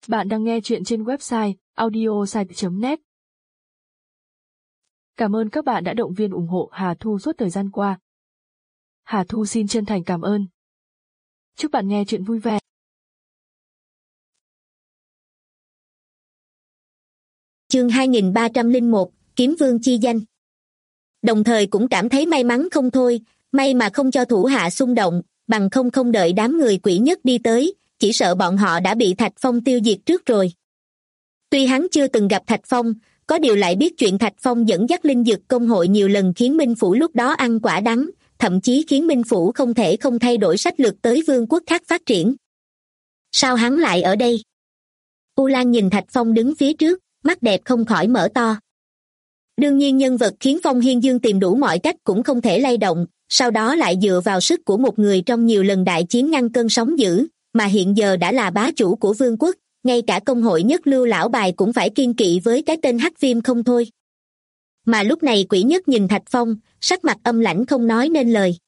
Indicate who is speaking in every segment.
Speaker 1: Bạn đang nghe chuyện trên website audiosite.net. Cảm ơn các bạn đã động viên ủng hộ Hà Thu suốt thời gian qua. Hà Thu xin chân thành cảm ơn. Chúc bạn nghe chuyện vui vẻ.
Speaker 2: Chương 2301, Kiếm Vương chi danh. Đồng thời cũng cảm thấy may mắn không thôi, may mà không cho thủ hạ xung động, bằng không đợi đám người quỷ nhất đi tới, chỉ sợ bọn họ đã bị Thạch Phong tiêu diệt trước rồi. Tuy hắn chưa từng gặp Thạch Phong, có điều lại biết chuyện Thạch Phong dẫn dắt linh dược công hội nhiều lần khiến Minh Phủ lúc đó ăn quả đắng, thậm chí khiến Minh Phủ không thể không thay đổi sách lược tới vương quốc khác phát triển. Sao hắn lại ở đây? U Lan nhìn Thạch Phong đứng phía trước, mắt đẹp không khỏi mở to. Đương nhiên nhân vật khiến Phong Hiên Dương tìm đủ mọi cách cũng không thể lay động, sau đó lại dựa vào sức của một người trong nhiều lần đại chiến ngăn cơn sóng dữ, mà hiện giờ đã là bá chủ của vương quốc, ngay cả công hội nhất lưu lão bài cũng phải kiêng kỵ với cái tên Hắc Viêm không thôi. Mà lúc này quỷ nhất nhìn Thạch Phong, sắc mặt âm lãnh không nói nên lời.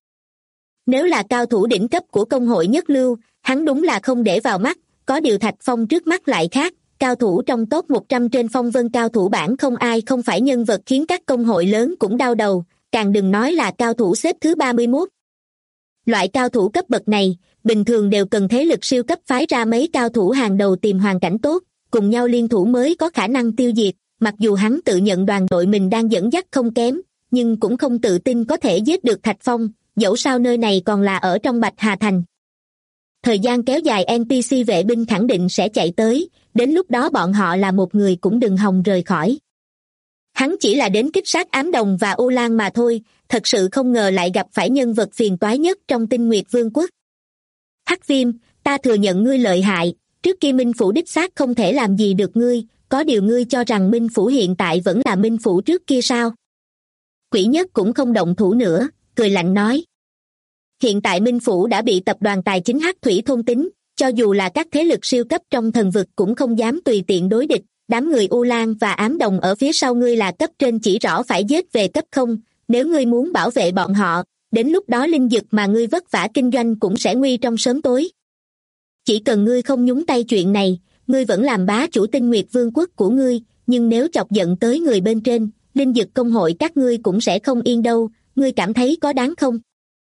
Speaker 2: Nếu là cao thủ đỉnh cấp của công hội nhất lưu, hắn đúng là không để vào mắt, có điều Thạch Phong trước mắt lại khác, cao thủ trong top 100 trên phong vân cao thủ bảng không ai không phải nhân vật khiến các công hội lớn cũng đau đầu, càng đừng nói là cao thủ xếp thứ 31. Loại cao thủ cấp bậc này, bình thường đều cần thế lực siêu cấp phái ra mấy cao thủ hàng đầu tìm hoàn cảnh tốt, cùng nhau liên thủ mới có khả năng tiêu diệt, mặc dù hắn tự nhận đoàn đội mình đang dẫn dắt không kém, nhưng cũng không tự tin có thể giết được Thạch Phong, dẫu sao nơi này còn là ở trong Bạch Hà Thành. Thời gian kéo dài NPC vệ binh khẳng định sẽ chạy tới, đến lúc đó bọn họ là một người cũng đừng hòng rời khỏi. Hắn chỉ là đến kích sát Ám Đồng và U Lan mà thôi, thật sự không ngờ lại gặp phải nhân vật phiền toái nhất trong Tinh Nguyệt Vương quốc. Hắc Viêm, ta thừa nhận ngươi lợi hại, trước kia Minh Phủ đích xác không thể làm gì được ngươi, có điều ngươi cho rằng Minh Phủ hiện tại vẫn là Minh Phủ trước kia sao? Quỷ nhất cũng không động thủ nữa, cười lạnh nói. Hiện tại Minh Phủ đã bị tập đoàn tài chính Hắc Thủy thôn tính, cho dù là các thế lực siêu cấp trong thần vực cũng không dám tùy tiện đối địch, đám người U Lan và Ám Đồng ở phía sau ngươi là cấp trên chỉ rõ phải giết về cấp không, nếu ngươi muốn bảo vệ bọn họ, đến lúc đó linh dược mà ngươi vất vả kinh doanh cũng sẽ nguy trong sớm tối. Chỉ cần ngươi không nhúng tay chuyện này, ngươi vẫn làm bá chủ Tinh Nguyệt Vương quốc của ngươi, nhưng nếu chọc giận tới người bên trên, linh dược công hội các ngươi cũng sẽ không yên đâu, ngươi cảm thấy có đáng không?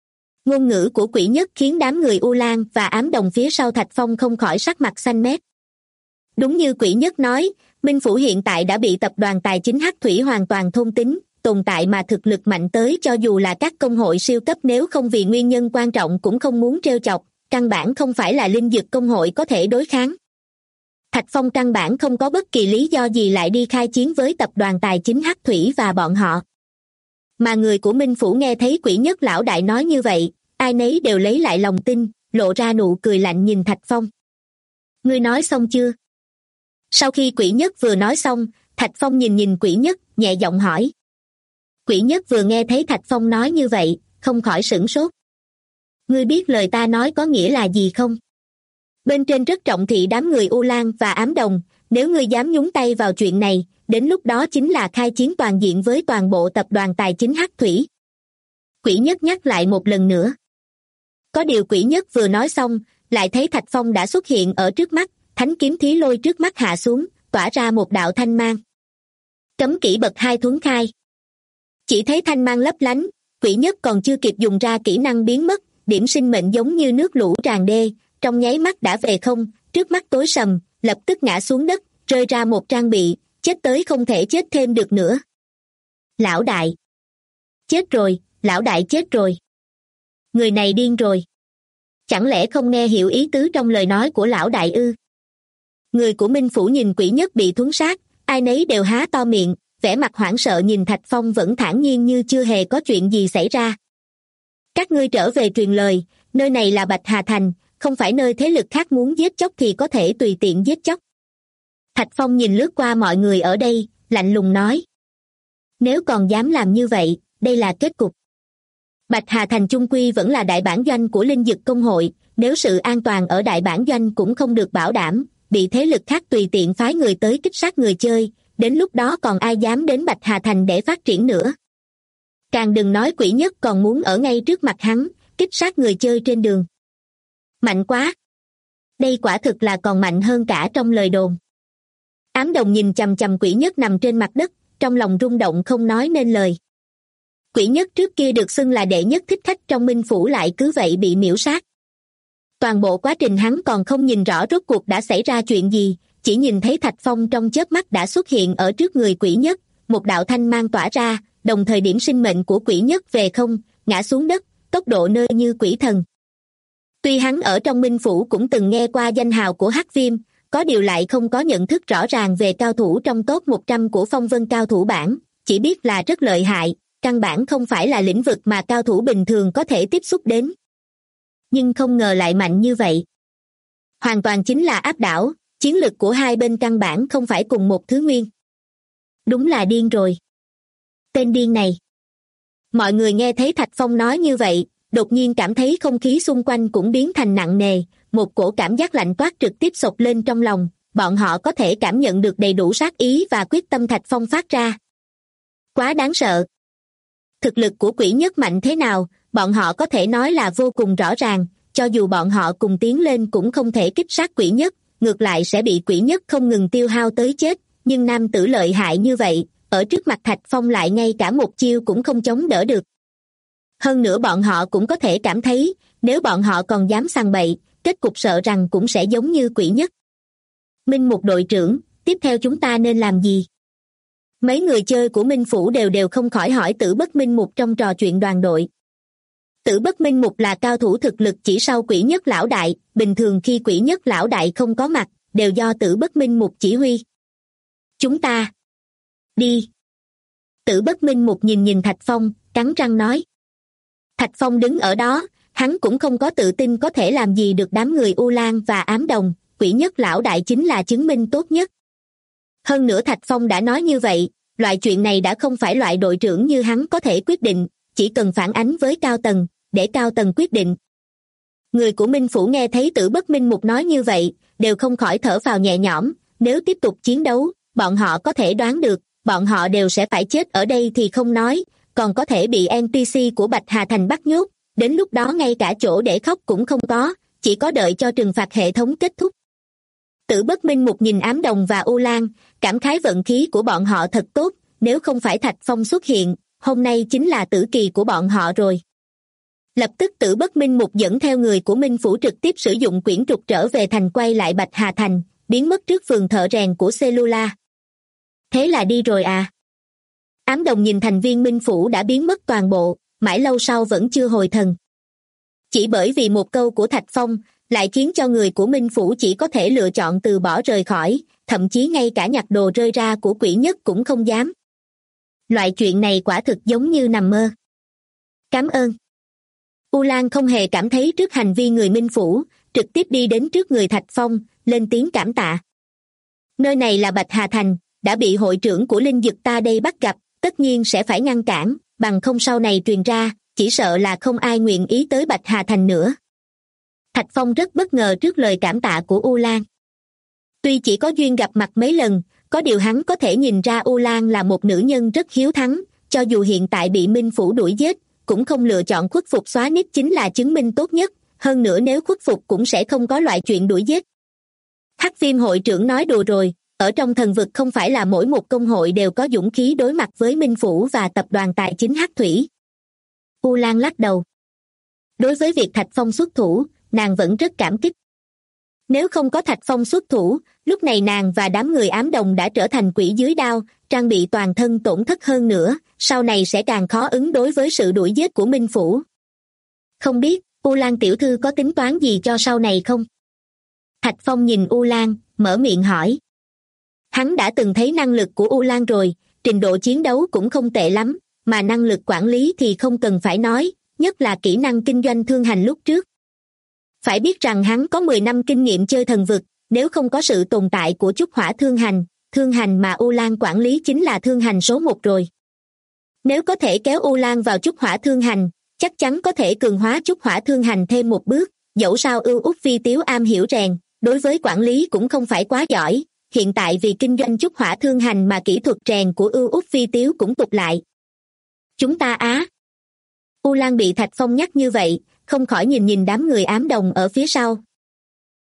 Speaker 2: Ngôn ngữ của quỷ nhất khiến đám người U Lan và Ám Đồng phía sau Thạch Phong không khỏi sắc mặt xanh mét. Đúng như quỷ nhất nói, Minh Phủ hiện tại đã bị tập đoàn tài chính Hắc Thủy hoàn toàn thôn tính, tồn tại mà thực lực mạnh tới cho dù là các công hội siêu cấp nếu không vì nguyên nhân quan trọng cũng không muốn trêu chọc, căn bản không phải là linh dược công hội có thể đối kháng. Thạch Phong căn bản không có bất kỳ lý do gì lại đi khai chiến với tập đoàn tài chính Hắc Thủy và bọn họ. Mà người của Minh Phủ nghe thấy quỷ nhất lão đại nói như vậy, ai nấy đều lấy lại lòng tin, lộ ra nụ cười lạnh nhìn Thạch Phong. Ngươi nói xong chưa? Sau khi quỷ nhất vừa nói xong, Thạch Phong nhìn quỷ nhất, nhẹ giọng hỏi. Quỷ nhất vừa nghe thấy Thạch Phong nói như vậy, không khỏi sửng sốt. Ngươi biết lời ta nói có nghĩa là gì không? Bên trên rất trọng thị đám người U Lan và Ám Đồng, nếu ngươi dám nhúng tay vào chuyện này, đến lúc đó chính là khai chiến toàn diện với toàn bộ tập đoàn tài chính Hắc Thủy. Quỷ nhất nhắc lại một lần nữa. Có điều quỷ nhất vừa nói xong, lại thấy Thạch Phong đã xuất hiện ở trước mắt, thánh kiếm thí lôi trước mắt hạ xuống, tỏa ra một đạo thanh mang. Cấm kỹ bậc 2 thuấn khai. Chỉ thấy thanh mang lấp lánh, quỷ nhất còn chưa kịp dùng ra kỹ năng biến mất, điểm sinh mệnh giống như nước lũ tràn đê, trong nháy mắt đã về không, trước mắt tối sầm, lập tức ngã xuống đất, rơi ra một trang bị, chết tới không thể chết thêm được nữa. Lão đại. Chết rồi, lão đại chết rồi. Người này điên rồi. Chẳng lẽ không nghe hiểu ý tứ trong lời nói của lão đại ư? Người của Minh Phủ nhìn quỷ nhất bị thuấn sát, ai nấy đều há to miệng, vẻ mặt hoảng sợ nhìn Thạch Phong vẫn thản nhiên như chưa hề có chuyện gì xảy ra. Các ngươi trở về truyền lời, nơi này là Bạch Hà Thành, không phải nơi thế lực khác muốn giết chóc thì có thể tùy tiện giết chóc. Thạch Phong nhìn lướt qua mọi người ở đây, lạnh lùng nói. Nếu còn dám làm như vậy, đây là kết cục. Bạch Hà Thành chung quy vẫn là đại bản doanh của linh dực công hội, nếu sự an toàn ở đại bản doanh cũng không được bảo đảm, bị thế lực khác tùy tiện phái người tới kích sát người chơi, đến lúc đó còn ai dám đến Bạch Hà Thành để phát triển nữa. Càng đừng nói quỷ nhất còn muốn ở ngay trước mặt hắn, kích sát người chơi trên đường. Mạnh quá! Đây quả thực là còn mạnh hơn cả trong lời đồn. Ám Đồng nhìn chằm chằm Quỷ Nhất nằm trên mặt đất, trong lòng rung động không nói nên lời. Quỷ Nhất trước kia được xưng là đệ nhất thích khách trong Minh Phủ lại cứ vậy bị miễu sát. Toàn bộ quá trình hắn còn không nhìn rõ rốt cuộc đã xảy ra chuyện gì, chỉ nhìn thấy Thạch Phong trong chớp mắt đã xuất hiện ở trước người Quỷ Nhất, một đạo thanh mang tỏa ra, đồng thời điểm sinh mệnh của Quỷ Nhất về không, ngã xuống đất, tốc độ nơi như quỷ thần. Tuy hắn ở trong Minh Phủ cũng từng nghe qua danh hào của Hắc Viêm, có điều lại không có nhận thức rõ ràng về cao thủ trong top 100 của phong vân cao thủ bảng, chỉ biết là rất lợi hại, căn bản không phải là lĩnh vực mà cao thủ bình thường có thể tiếp xúc đến. Nhưng không ngờ lại mạnh như vậy. Hoàn toàn chính là áp đảo, chiến lực của hai bên căn bản không phải cùng một thứ nguyên. Đúng là điên rồi. Tên điên này. Mọi người nghe thấy Thạch Phong nói như vậy, đột nhiên cảm thấy không khí xung quanh cũng biến thành nặng nề, một cổ cảm giác lạnh toát trực tiếp xộc lên trong lòng, bọn họ có thể cảm nhận được đầy đủ sát ý và quyết tâm Thạch Phong phát ra. Quá đáng sợ. Thực lực của Quỷ Nhất mạnh thế nào, bọn họ có thể nói là vô cùng rõ ràng, cho dù bọn họ cùng tiến lên cũng không thể kích sát Quỷ Nhất, ngược lại sẽ bị Quỷ Nhất không ngừng tiêu hao tới chết, nhưng nam tử lợi hại như vậy, ở trước mặt Thạch Phong lại ngay cả một chiêu cũng không chống đỡ được. Hơn nữa bọn họ cũng có thể cảm thấy, nếu bọn họ còn dám sằng bậy, kết cục sợ rằng cũng sẽ giống như Quỷ Nhất. Minh Mục đội trưởng, tiếp theo chúng ta nên làm gì? Mấy người chơi của Minh Phủ đều không khỏi hỏi Tử Bất Minh Mục trong trò chuyện đoàn đội. Tử Bất Minh Mục là cao thủ thực lực chỉ sau Quỷ Nhất lão đại, bình thường khi Quỷ Nhất lão đại không có mặt, đều do Tử Bất Minh Mục chỉ huy. Chúng ta đi. Tử Bất Minh Mục nhìn Thạch Phong, cắn răng nói. Thạch Phong đứng ở đó, hắn cũng không có tự tin có thể làm gì được đám người U Lan và Ám Đồng, Quỷ Nhất lão đại chính là chứng minh tốt nhất. Hơn nữa Thạch Phong đã nói như vậy, loại chuyện này đã không phải loại đội trưởng như hắn có thể quyết định, chỉ cần phản ánh với cao tầng, để cao tầng quyết định. Người của Minh Phủ nghe thấy Tử Bất Minh Mục nói như vậy, đều không khỏi thở phào nhẹ nhõm, nếu tiếp tục chiến đấu, bọn họ có thể đoán được, bọn họ đều sẽ phải chết ở đây thì không nói, còn có thể bị NPC của Bạch Hà Thành bắt nhốt, đến lúc đó ngay cả chỗ để khóc cũng không có, chỉ có đợi cho trừng phạt hệ thống kết thúc. Tử Bất Minh Mục nhìn Ám Đồng và U Lan, cảm khái vận khí của bọn họ thật tốt, nếu không phải Thạch Phong xuất hiện, hôm nay chính là tử kỳ của bọn họ rồi. Lập tức Tử Bất Minh Mục dẫn theo người của Minh Phủ trực tiếp sử dụng quyển trục trở về thành quay lại Bạch Hà Thành, biến mất trước phường thợ rèn của Cellula. Thế là đi rồi à? Ám Đồng nhìn thành viên Minh Phủ đã biến mất toàn bộ, mãi lâu sau vẫn chưa hồi thần. Chỉ bởi vì một câu của Thạch Phong, lại khiến cho người của Minh Phủ chỉ có thể lựa chọn từ bỏ rời khỏi, thậm chí ngay cả nhặt đồ rơi ra của Quỷ Nhất cũng không dám. Loại chuyện này quả thực giống như nằm mơ. Cảm ơn. U Lan không hề cảm thấy trước hành vi người Minh Phủ, trực tiếp đi đến trước người Thạch Phong, lên tiếng cảm tạ. Nơi này là Bạch Hà Thành, đã bị hội trưởng của Linh Dực ta đây bắt gặp, tất nhiên sẽ phải ngăn cản, bằng không sau này truyền ra, chỉ sợ là không ai nguyện ý tới Bạch Hà Thành nữa. Thạch Phong rất bất ngờ trước lời cảm tạ của U Lan. Tuy chỉ có duyên gặp mặt mấy lần, có điều hắn có thể nhìn ra U Lan là một nữ nhân rất hiếu thắng, cho dù hiện tại bị Minh Phủ đuổi giết, cũng không lựa chọn khuất phục xóa nít chính là chứng minh tốt nhất, hơn nữa nếu khuất phục cũng sẽ không có loại chuyện đuổi giết. Hắc Viêm hội trưởng nói đùa rồi, ở trong thần vực không phải là mỗi một công hội đều có dũng khí đối mặt với Minh Phủ và tập đoàn tài chính Hắc Thủy. U Lan lắc đầu. Đối với việc Thạch Phong xuất thủ, nàng vẫn rất cảm kích. Nếu không có Thạch Phong xuất thủ, lúc này nàng và đám người Ám Đồng đã trở thành quỷ dưới đao, trang bị toàn thân tổn thất hơn nữa, sau này sẽ càng khó ứng đối với sự đuổi giết của Minh Phủ. Không biết, U Lan tiểu thư có tính toán gì cho sau này không? Thạch Phong nhìn U Lan, mở miệng hỏi. Hắn đã từng thấy năng lực của U Lan rồi, trình độ chiến đấu cũng không tệ lắm, mà năng lực quản lý thì không cần phải nói, nhất là kỹ năng kinh doanh thương hành lúc trước. Phải biết rằng hắn có 10 năm kinh nghiệm chơi thần vực, nếu không có sự tồn tại của Trúc Hỏa thương hành mà U Lan quản lý chính là thương hành số 1 rồi. Nếu có thể kéo U Lan vào Trúc Hỏa thương hành, chắc chắn có thể cường hóa Trúc Hỏa thương hành thêm một bước, dẫu sao Ưu Úc Phi Tiếu am hiểu rèn, đối với quản lý cũng không phải quá giỏi, hiện tại vì kinh doanh Trúc Hỏa thương hành mà kỹ thuật rèn của Ưu Úc Phi Tiếu cũng tụt lại. Chúng ta á. U Lan bị Thạch Phong nhắc như vậy, không khỏi nhìn đám người Ám Đồng ở phía sau.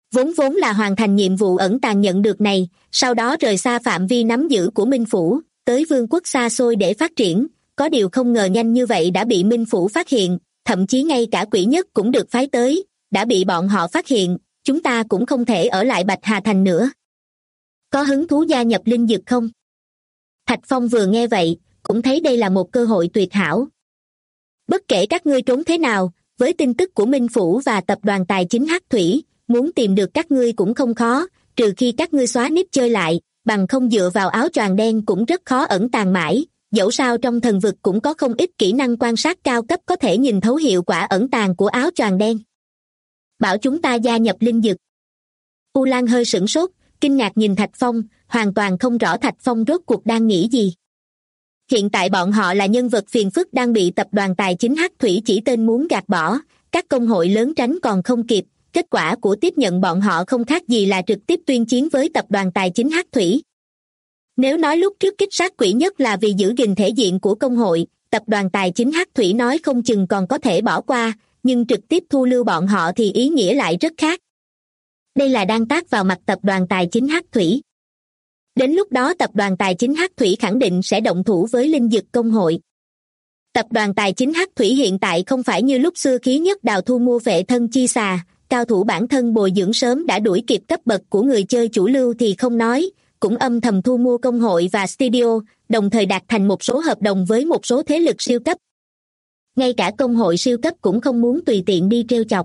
Speaker 2: Vốn vốn là hoàn thành nhiệm vụ ẩn tàng nhận được này, sau đó rời xa phạm vi nắm giữ của Minh Phủ, tới vương quốc xa xôi để phát triển, có điều không ngờ nhanh như vậy đã bị Minh Phủ phát hiện, thậm chí ngay cả Quỷ Nhất cũng được phái tới, đã bị bọn họ phát hiện, chúng ta cũng không thể ở lại Bạch Hà Thành nữa. Có hứng thú gia nhập linh dực không? Thạch Phong vừa nghe vậy, cũng thấy đây là một cơ hội tuyệt hảo. Bất kể các ngươi trốn thế nào, với tin tức của Minh Phủ và tập đoàn tài chính Hắc Thủy, muốn tìm được các ngươi cũng không khó, trừ khi các ngươi xóa nít chơi lại, bằng không dựa vào áo choàng đen cũng rất khó ẩn tàng mãi, dẫu sao trong thần vực cũng có không ít kỹ năng quan sát cao cấp có thể nhìn thấu hiệu quả ẩn tàng của áo choàng đen. Bảo chúng ta gia nhập linh dực. U Lan hơi sửng sốt, kinh ngạc nhìn Thạch Phong, hoàn toàn không rõ Thạch Phong rốt cuộc đang nghĩ gì. Hiện tại bọn họ là nhân vật phiền phức đang bị tập đoàn tài chính Hắc Thủy chỉ tên muốn gạt bỏ, các công hội lớn tránh còn không kịp, kết quả của tiếp nhận bọn họ không khác gì là trực tiếp tuyên chiến với tập đoàn tài chính Hắc Thủy. Nếu nói lúc trước kích sát Quỷ Nhất là vì giữ gìn thể diện của công hội, tập đoàn tài chính Hắc Thủy nói không chừng còn có thể bỏ qua, nhưng trực tiếp thu lưu bọn họ thì ý nghĩa lại rất khác. Đây là đang tát vào mặt tập đoàn tài chính Hắc Thủy. Đến lúc đó tập đoàn tài chính Hắc Thủy khẳng định sẽ động thủ với linh dực công hội. Tập đoàn tài chính Hắc Thủy hiện tại không phải như lúc xưa khí nhất đào thu mua vệ thân chi xà, cao thủ bản thân bồi dưỡng sớm đã đuổi kịp cấp bậc của người chơi chủ lưu thì không nói, cũng âm thầm thu mua công hội và studio, đồng thời đạt thành một số hợp đồng với một số thế lực siêu cấp. Ngay cả công hội siêu cấp cũng không muốn tùy tiện đi trêu chọc.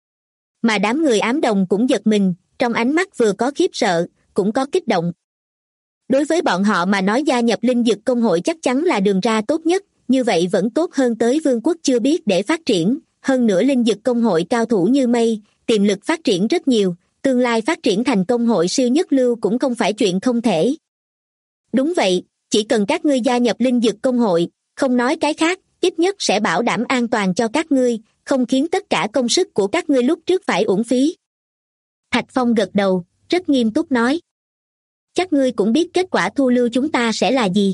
Speaker 2: Mà đám người ám đồng cũng giật mình, trong ánh mắt vừa có khiếp sợ, cũng có kích động. Đối với bọn họ mà nói gia nhập linh dực công hội chắc chắn là đường ra tốt nhất, như vậy vẫn tốt hơn tới vương quốc chưa biết để phát triển, hơn nữa linh dực công hội cao thủ như mây, tiềm lực phát triển rất nhiều, tương lai phát triển thành công hội siêu nhất lưu cũng không phải chuyện không thể. Đúng vậy, chỉ cần các ngươi gia nhập linh dực công hội, không nói cái khác, ít nhất sẽ bảo đảm an toàn cho các ngươi, không khiến tất cả công sức của các ngươi lúc trước phải uổng phí. Thạch Phong gật đầu, rất nghiêm túc nói. Chắc ngươi cũng biết kết quả thu lưu chúng ta sẽ là gì?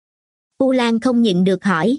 Speaker 2: U Lan không nhịn được hỏi.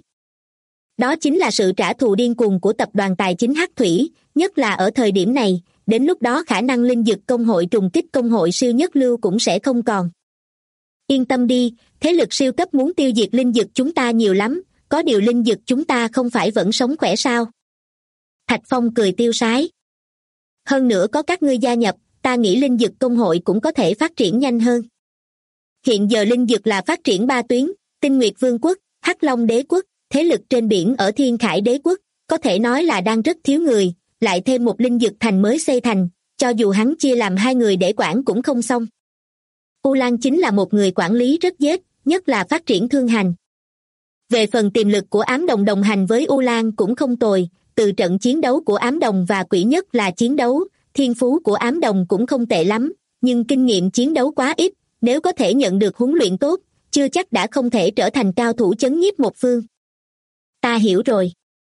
Speaker 2: Đó chính là sự trả thù điên cuồng của tập đoàn tài chính Hắc Thủy, nhất là ở thời điểm này, đến lúc đó khả năng linh dực công hội trùng kích công hội siêu nhất lưu cũng sẽ không còn. Yên tâm đi, thế lực siêu cấp muốn tiêu diệt linh dực chúng ta nhiều lắm, có điều linh dực chúng ta không phải vẫn sống khỏe sao? Thạch Phong cười tiêu sái. Hơn nữa có các ngươi gia nhập, ta nghĩ linh dực công hội cũng có thể phát triển nhanh hơn. Hiện giờ linh dực là phát triển 3 tuyến, Tinh Nguyệt Vương quốc, Hắc Long Đế quốc, thế lực trên biển ở Thiên Khải Đế quốc, có thể nói là đang rất thiếu người, lại thêm một linh dực thành mới xây thành, cho dù hắn chia làm 2 người để quản cũng không xong. U Lan chính là một người quản lý rất dết, nhất là phát triển thương hành. Về phần tiềm lực của ám đồng đồng hành với U Lan cũng không tồi, từ trận chiến đấu của ám đồng và Quỷ Nhất là chiến đấu, thiên phú của ám đồng cũng không tệ lắm, nhưng kinh nghiệm chiến đấu quá ít, nếu có thể nhận được huấn luyện tốt, chưa chắc đã không thể trở thành cao thủ chấn nhiếp một phương. Ta hiểu rồi.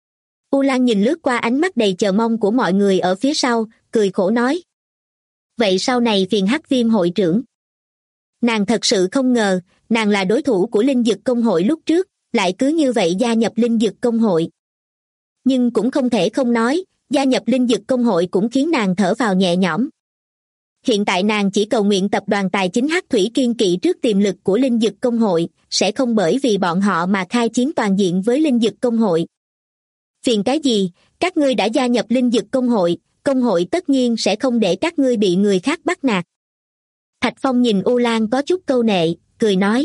Speaker 2: U Lan nhìn lướt qua ánh mắt đầy chờ mong của mọi người ở phía sau, cười khổ nói. Vậy sau này phiền Hắc Viêm hội trưởng. Nàng thật sự không ngờ, nàng là đối thủ của linh dực công hội lúc trước, lại cứ như vậy gia nhập linh dực công hội. Nhưng cũng không thể không nói, gia nhập linh dực công hội cũng khiến nàng thở vào nhẹ nhõm. Hiện tại nàng chỉ cầu nguyện tập đoàn tài chính Hắc Thủy kiên kỵ trước tiềm lực của linh dực công hội, sẽ không bởi vì bọn họ mà khai chiến toàn diện với linh dực công hội. Phiền cái gì, các ngươi đã gia nhập linh dực công hội tất nhiên sẽ không để các ngươi bị người khác bắt nạt. Thạch Phong nhìn U Lan có chút câu nệ, cười nói.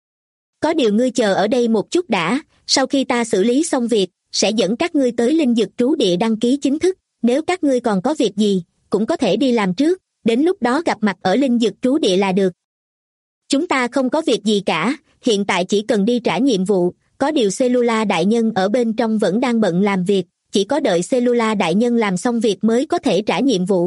Speaker 2: Có điều ngươi chờ ở đây một chút đã, sau khi ta xử lý xong việc, sẽ dẫn các ngươi tới linh dực trú địa đăng ký chính thức, nếu các ngươi còn có việc gì, cũng có thể đi làm trước, đến lúc đó gặp mặt ở linh dực trú địa là được. Chúng ta không có việc gì cả, hiện tại chỉ cần đi trả nhiệm vụ, có điều Cellula đại nhân ở bên trong vẫn đang bận làm việc, chỉ có đợi Cellula đại nhân làm xong việc mới có thể trả nhiệm vụ.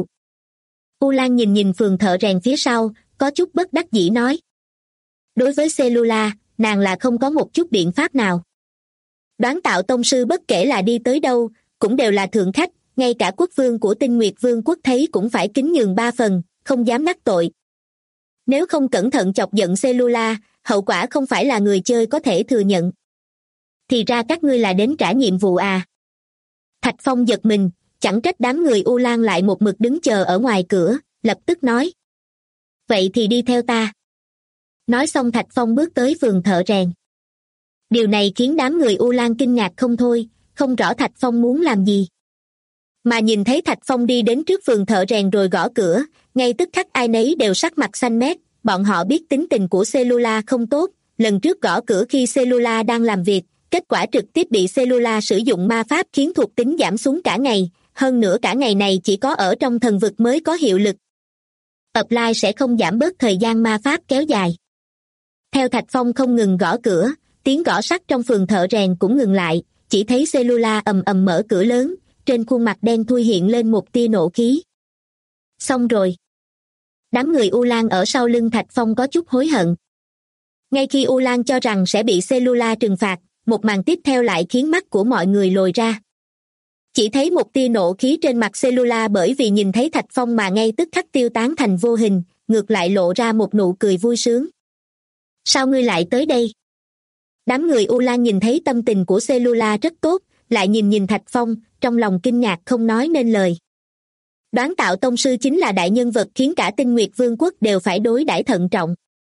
Speaker 2: U Lan nhìn nhìn phường thợ rèn phía sau, có chút bất đắc dĩ nói. Đối với Cellula, nàng là không có một chút biện pháp nào. Đoán tạo tông sư bất kể là đi tới đâu, cũng đều là thượng khách, ngay cả quốc vương của Tinh Nguyệt Vương quốc thấy cũng phải kính nhường 3 phần, không dám đắc tội. Nếu không cẩn thận chọc giận Cellula, hậu quả không phải là người chơi có thể thừa nhận. Thì ra các ngươi là đến trả nhiệm vụ à? Thạch Phong giật mình, chẳng trách đám người U Lan lại một mực đứng chờ ở ngoài cửa, lập tức nói. Vậy thì đi theo ta. Nói xong Thạch Phong bước tới vườn thợ rèn. Điều này khiến đám người U Lan kinh ngạc không thôi, không rõ Thạch Phong muốn làm gì. Mà nhìn thấy Thạch Phong đi đến trước vườn thợ rèn rồi gõ cửa, ngay tức khắc ai nấy đều sắc mặt xanh mét, bọn họ biết tính tình của Cellula không tốt, lần trước gõ cửa khi Cellula đang làm việc, kết quả trực tiếp bị Cellula sử dụng ma pháp khiến thuộc tính giảm xuống cả ngày, hơn nữa cả ngày này chỉ có ở trong thần vực mới có hiệu lực. Apply sẽ không giảm bớt thời gian ma pháp kéo dài. Theo Thạch Phong không ngừng gõ cửa, tiếng gõ sắt trong phường thợ rèn cũng ngừng lại, chỉ thấy Cellula ầm ầm mở cửa lớn, trên khuôn mặt đen thui hiện lên một tia nộ khí. Xong rồi. Đám người U Lan ở sau lưng Thạch Phong có chút hối hận. Ngay khi U Lan cho rằng sẽ bị Cellula trừng phạt, một màn tiếp theo lại khiến mắt của mọi người lồi ra. Chỉ thấy một tia nộ khí trên mặt Cellula bởi vì nhìn thấy Thạch Phong mà ngay tức khắc tiêu tán thành vô hình, ngược lại lộ ra một nụ cười vui sướng. Sao ngươi lại tới đây? Đám người U Lan nhìn thấy tâm tình của Cellula rất tốt, lại nhìn Thạch Phong, trong lòng kinh ngạc không nói nên lời. Đoán tạo tông sư chính là đại nhân vật khiến cả Tinh Nguyệt Vương quốc đều phải đối đãi thận trọng.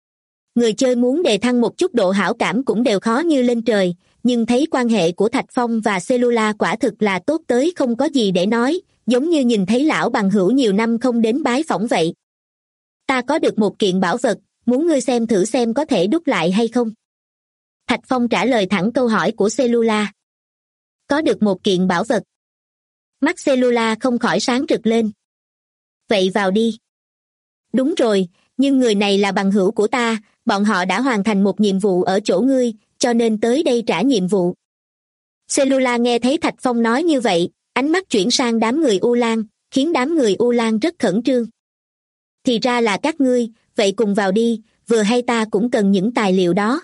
Speaker 2: Người chơi muốn đề thăng một chút độ hảo cảm cũng đều khó như lên trời, nhưng thấy quan hệ của Thạch Phong và Cellula quả thực là tốt tới không có gì để nói, giống như nhìn thấy lão bằng hữu nhiều năm không đến bái phỏng vậy. Ta có được một kiện bảo vật, muốn ngươi xem thử xem có thể đúc lại hay không? Thạch Phong trả lời thẳng câu hỏi của Cellula. Có được một kiện bảo vật. Mắt Cellula không khỏi sáng rực lên. Vậy vào đi. Đúng rồi, nhưng người này là bằng hữu của ta, bọn họ đã hoàn thành một nhiệm vụ ở chỗ ngươi, cho nên tới đây trả nhiệm vụ. Cellula nghe thấy Thạch Phong nói như vậy, ánh mắt chuyển sang đám người U Lan, khiến đám người U Lan rất khẩn trương. Thì ra là các ngươi, vậy cùng vào đi, vừa hay ta cũng cần những tài liệu đó.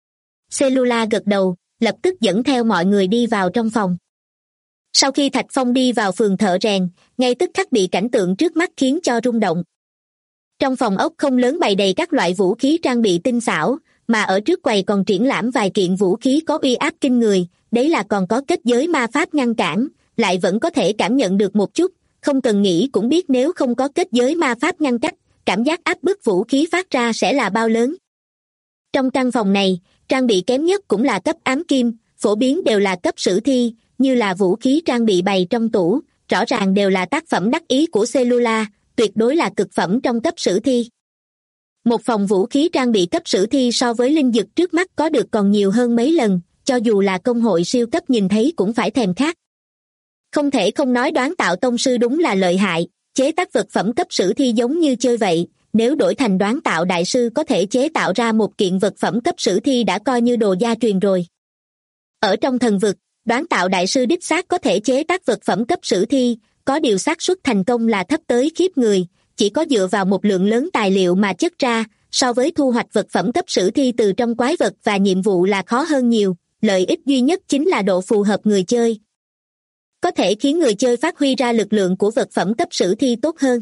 Speaker 2: Cellula gật đầu, lập tức dẫn theo mọi người đi vào trong phòng. Sau khi Thạch Phong đi vào phường thợ rèn, ngay tức khắc bị cảnh tượng trước mắt khiến cho rung động. Trong phòng ốc không lớn bày đầy các loại vũ khí trang bị tinh xảo, mà ở trước quầy còn triển lãm vài kiện vũ khí có uy áp kinh người, đấy là còn có kết giới ma pháp ngăn cản, lại vẫn có thể cảm nhận được một chút, không cần nghĩ cũng biết nếu không có kết giới ma pháp ngăn cách, cảm giác áp bức vũ khí phát ra sẽ là bao lớn. Trong căn phòng này, trang bị kém nhất cũng là cấp ám kim, phổ biến đều là cấp sử thi, như là vũ khí trang bị bày trong tủ, rõ ràng đều là tác phẩm đắc ý của Cellula, tuyệt đối là cực phẩm trong cấp sử thi. Một phòng vũ khí trang bị cấp sử thi so với linh dực trước mắt có được còn nhiều hơn mấy lần, cho dù là công hội siêu cấp nhìn thấy cũng phải thèm khát. Không thể không nói Đoán tạo tông sư đúng là lợi hại, chế tác vật phẩm cấp sử thi giống như chơi vậy, nếu đổi thành Đoán tạo đại sư có thể chế tạo ra một kiện vật phẩm cấp sử thi đã coi như đồ gia truyền rồi. Ở trong thần vực, Đoán tạo đại sư đích xác có thể chế tác vật phẩm cấp sử thi, có điều xác suất thành công là thấp tới khiếp người, chỉ có dựa vào một lượng lớn tài liệu mà chất ra, so với thu hoạch vật phẩm cấp sử thi từ trong quái vật và nhiệm vụ là khó hơn nhiều, lợi ích duy nhất chính là độ phù hợp người chơi. Có thể khiến người chơi phát huy ra lực lượng của vật phẩm cấp sử thi tốt hơn.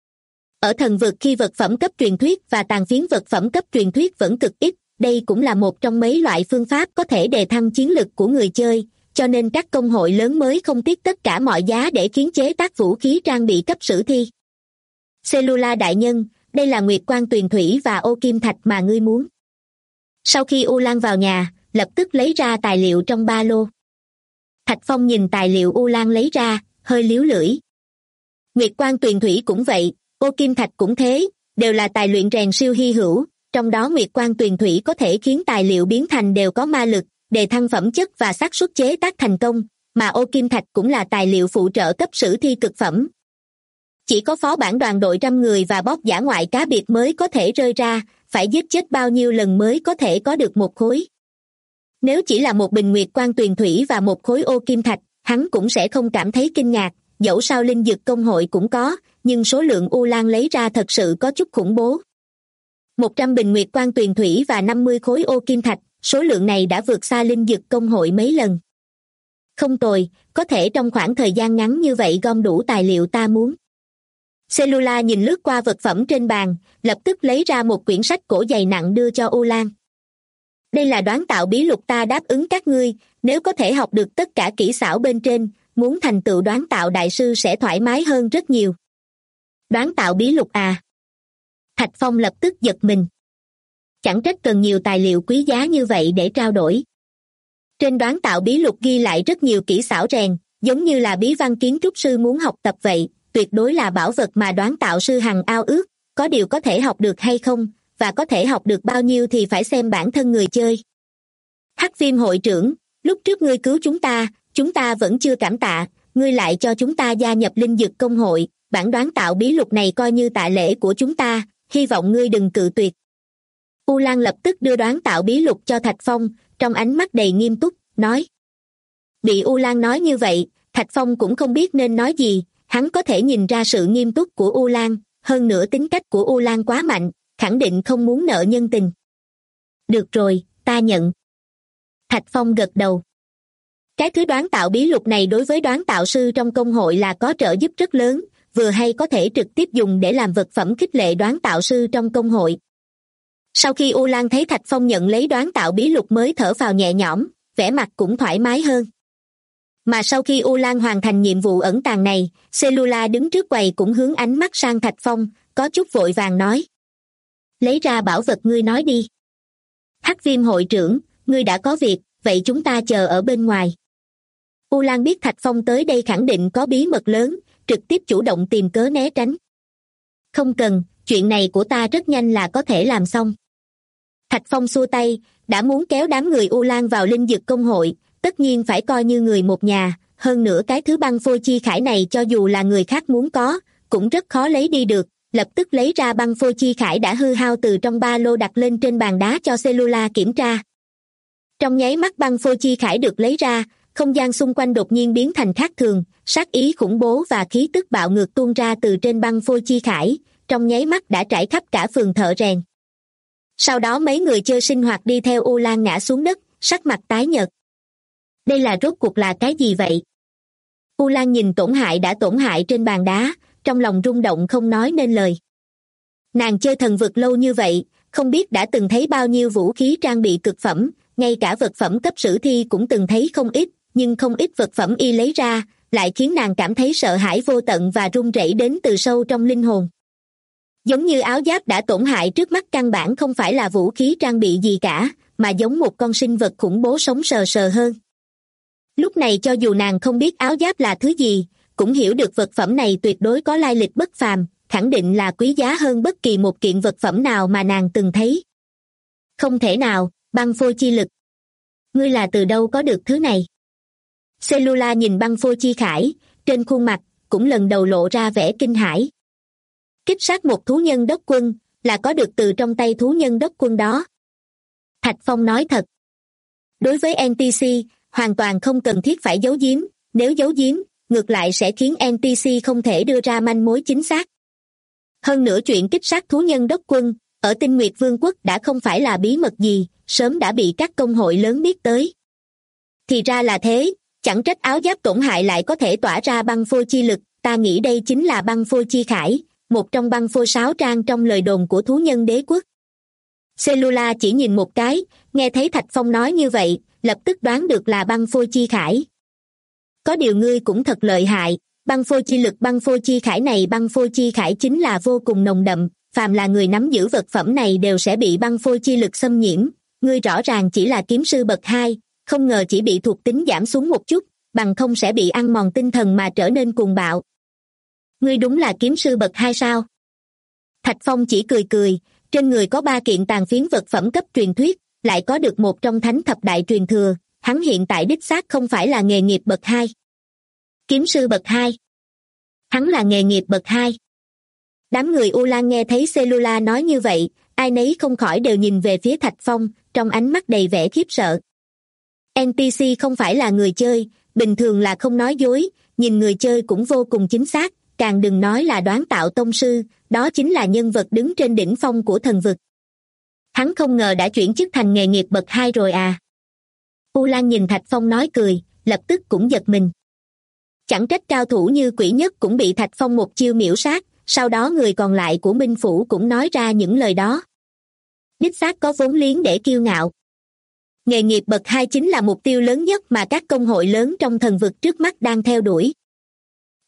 Speaker 2: Ở thần vực khi vật phẩm cấp truyền thuyết và tàn phiến vật phẩm cấp truyền thuyết vẫn cực ít, đây cũng là một trong mấy loại phương pháp có thể đề thăng chiến lực của người chơi, cho nên các công hội lớn mới không tiếc tất cả mọi giá để khiến chế tác vũ khí trang bị cấp sử thi. Cellula đại nhân, đây là Nguyệt Quang Tuyền Thủy và ô kim thạch mà ngươi muốn. Sau khi U Lan vào nhà, lập tức lấy ra tài liệu trong ba lô. Thạch Phong nhìn tài liệu U Lan lấy ra, hơi líu lưỡi. Nguyệt Quang Tuyền Thủy cũng vậy, ô kim thạch cũng thế, đều là tài luyện rèn siêu hy hữu, trong đó Nguyệt Quang Tuyền Thủy có thể khiến tài liệu biến thành đều có ma lực, đề thăng phẩm chất và xác suất chế tác thành công, mà ô kim thạch cũng là tài liệu phụ trợ cấp sử thi cực phẩm. Chỉ có phó bản đoàn đội 100 người và boss dã ngoại cá biệt mới có thể rơi ra, phải giết chết bao nhiêu lần mới có thể có được một khối. Nếu chỉ là một bình Nguyệt Quang Tuyền Thủy và một khối ô kim thạch, hắn cũng sẽ không cảm thấy kinh ngạc, dẫu sao linh dược công hội cũng có, nhưng số lượng U Lan lấy ra thật sự có chút khủng bố. 100 bình Nguyệt Quang Tuyền Thủy và 50 khối ô kim thạch, số lượng này đã vượt xa linh dược công hội mấy lần. Không tồi, có thể trong khoảng thời gian ngắn như vậy gom đủ tài liệu ta muốn. Cellula nhìn lướt qua vật phẩm trên bàn, lập tức lấy ra một quyển sách cổ dày nặng đưa cho U Lan. Đây là đoán tạo bí lục ta đáp ứng các ngươi, nếu có thể học được tất cả kỹ xảo bên trên, muốn thành tựu đoán tạo đại sư sẽ thoải mái hơn rất nhiều. Đoán tạo bí lục à? Thạch Phong lập tức giật mình. Chẳng trách cần nhiều tài liệu quý giá như vậy để trao đổi. Trên đoán tạo bí lục ghi lại rất nhiều kỹ xảo rèn, giống như là bí văn kiến trúc sư muốn học tập vậy, tuyệt đối là bảo vật mà đoán tạo sư hằng ao ước, có điều có thể học được hay không, và có thể học được bao nhiêu thì phải xem bản thân người chơi. Hắc Viêm hội trưởng, lúc trước ngươi cứu chúng ta vẫn chưa cảm tạ, ngươi lại cho chúng ta gia nhập linh dược công hội, bản đoán tạo bí lục này coi như tạ lễ của chúng ta, hy vọng ngươi đừng cự tuyệt. U Lan lập tức đưa đoán tạo bí lục cho Thạch Phong, trong ánh mắt đầy nghiêm túc, nói. Bị U Lan nói như vậy, Thạch Phong cũng không biết nên nói gì, hắn có thể nhìn ra sự nghiêm túc của U Lan, hơn nữa tính cách của U Lan quá mạnh, khẳng định không muốn nợ nhân tình. Được rồi, ta nhận. Thạch Phong gật đầu. Cái thứ đoán tạo bí lục này đối với đoán tạo sư trong công hội là có trợ giúp rất lớn, vừa hay có thể trực tiếp dùng để làm vật phẩm khích lệ đoán tạo sư trong công hội. Sau khi U Lan thấy Thạch Phong nhận lấy đoán tạo bí lục mới thở phào nhẹ nhõm, vẻ mặt cũng thoải mái hơn. Mà sau khi U Lan hoàn thành nhiệm vụ ẩn tàng này, Cellula đứng trước quầy cũng hướng ánh mắt sang Thạch Phong, có chút vội vàng nói. Lấy ra bảo vật ngươi nói đi. Hắc Viêm hội trưởng, ngươi đã có việc, vậy chúng ta chờ ở bên ngoài. U Lan biết Thạch Phong tới đây khẳng định có bí mật lớn, trực tiếp chủ động tìm cớ né tránh. Không cần, chuyện này của ta rất nhanh là có thể làm xong. Thạch Phong xua tay, đã muốn kéo đám người U Lan vào linh dược công hội, tất nhiên phải coi như người một nhà, hơn nữa cái thứ băng phôi chi khải này cho dù là người khác muốn có, cũng rất khó lấy đi được, lập tức lấy ra băng phôi chi khải đã hư hao từ trong ba lô đặt lên trên bàn đá cho Cellula kiểm tra. Trong nháy mắt băng phôi chi khải được lấy ra, không gian xung quanh đột nhiên biến thành khác thường, sát ý khủng bố và khí tức bạo ngược tuôn ra từ trên băng phôi chi khải, trong nháy mắt đã trải khắp cả phường thợ rèn. Sau đó mấy người chơi sinh hoạt đi theo U Lan ngã xuống đất, sắc mặt tái nhợt. Đây là rốt cuộc là cái gì vậy? U Lan nhìn tổn hại đã tổn hại trên bàn đá, trong lòng rung động không nói nên lời. Nàng chơi thần vực lâu như vậy, không biết đã từng thấy bao nhiêu vũ khí trang bị cực phẩm, ngay cả vật phẩm cấp sử thi cũng từng thấy không ít, nhưng không ít vật phẩm y lấy ra, lại khiến nàng cảm thấy sợ hãi vô tận và run rẩy đến từ sâu trong linh hồn. Giống như áo giáp đã tổn hại trước mắt căn bản không phải là vũ khí trang bị gì cả, mà giống một con sinh vật khủng bố sống sờ sờ hơn. Lúc này cho dù nàng không biết áo giáp là thứ gì, cũng hiểu được vật phẩm này tuyệt đối có lai lịch bất phàm, khẳng định là quý giá hơn bất kỳ một kiện vật phẩm nào mà nàng từng thấy. Không thể nào, băng phôi chi lực. Ngươi là từ đâu có được thứ này? Cellula nhìn băng phôi chi khải, trên khuôn mặt, cũng lần đầu lộ ra vẻ kinh hãi. Kích sát một thú nhân đốc quân, là có được từ trong tay thú nhân đốc quân đó. Thạch Phong nói thật. Đối với NPC, hoàn toàn không cần thiết phải giấu giếm, nếu giấu giếm, ngược lại sẽ khiến NPC không thể đưa ra manh mối chính xác. Hơn nữa chuyện kích sát thú nhân đốc quân, ở Tinh Nguyệt Vương quốc đã không phải là bí mật gì, sớm đã bị các công hội lớn biết tới. Thì ra là thế, chẳng trách áo giáp tổn hại lại có thể tỏa ra băng phôi chi lực, ta nghĩ đây chính là băng phôi chi khải, một trong băng phôi 6 trang trong lời đồn của thú nhân đế quốc. Cellula chỉ nhìn một cái, nghe thấy Thạch Phong nói như vậy, lập tức đoán được là băng phôi chi khải. Có điều ngươi cũng thật lợi hại, băng phôi chi lực băng phôi chi khải này băng phôi chi khải chính là vô cùng nồng đậm, phàm là người nắm giữ vật phẩm này đều sẽ bị băng phôi chi lực xâm nhiễm, ngươi rõ ràng chỉ là kiếm sư bậc 2, không ngờ chỉ bị thuộc tính giảm xuống một chút, bằng không sẽ bị ăn mòn tinh thần mà trở nên cuồng bạo. Ngươi đúng là kiếm sư bậc 2 sao? Thạch Phong chỉ cười cười, trên người có 3 kiện tàn phiến vật phẩm cấp truyền thuyết, lại có được một trong thánh thập đại truyền thừa, hắn hiện tại đích xác không phải là nghề nghiệp bậc 2. Kiếm sư bậc 2. Hắn là nghề nghiệp bậc 2. Đám người U Lan nghe thấy Cellula nói như vậy, ai nấy không khỏi đều nhìn về phía Thạch Phong, trong ánh mắt đầy vẻ khiếp sợ. NPC không phải là người chơi, bình thường là không nói dối, nhìn người chơi cũng vô cùng chính xác, càng đừng nói là đoán tạo tông sư, đó chính là nhân vật đứng trên đỉnh phong của thần vực. Hắn không ngờ đã chuyển chức thành nghề nghiệp bậc 2 rồi à. U Lan nhìn Thạch Phong nói cười, lập tức cũng giật mình. Chẳng trách cao thủ như Quỷ Nhất cũng bị Thạch Phong một chiêu miểu sát, sau đó người còn lại của Minh Phủ cũng nói ra những lời đó. Đích xác có vốn liếng để kiêu ngạo. Nghề nghiệp bậc 2 chính là mục tiêu lớn nhất mà các công hội lớn trong thần vực trước mắt đang theo đuổi.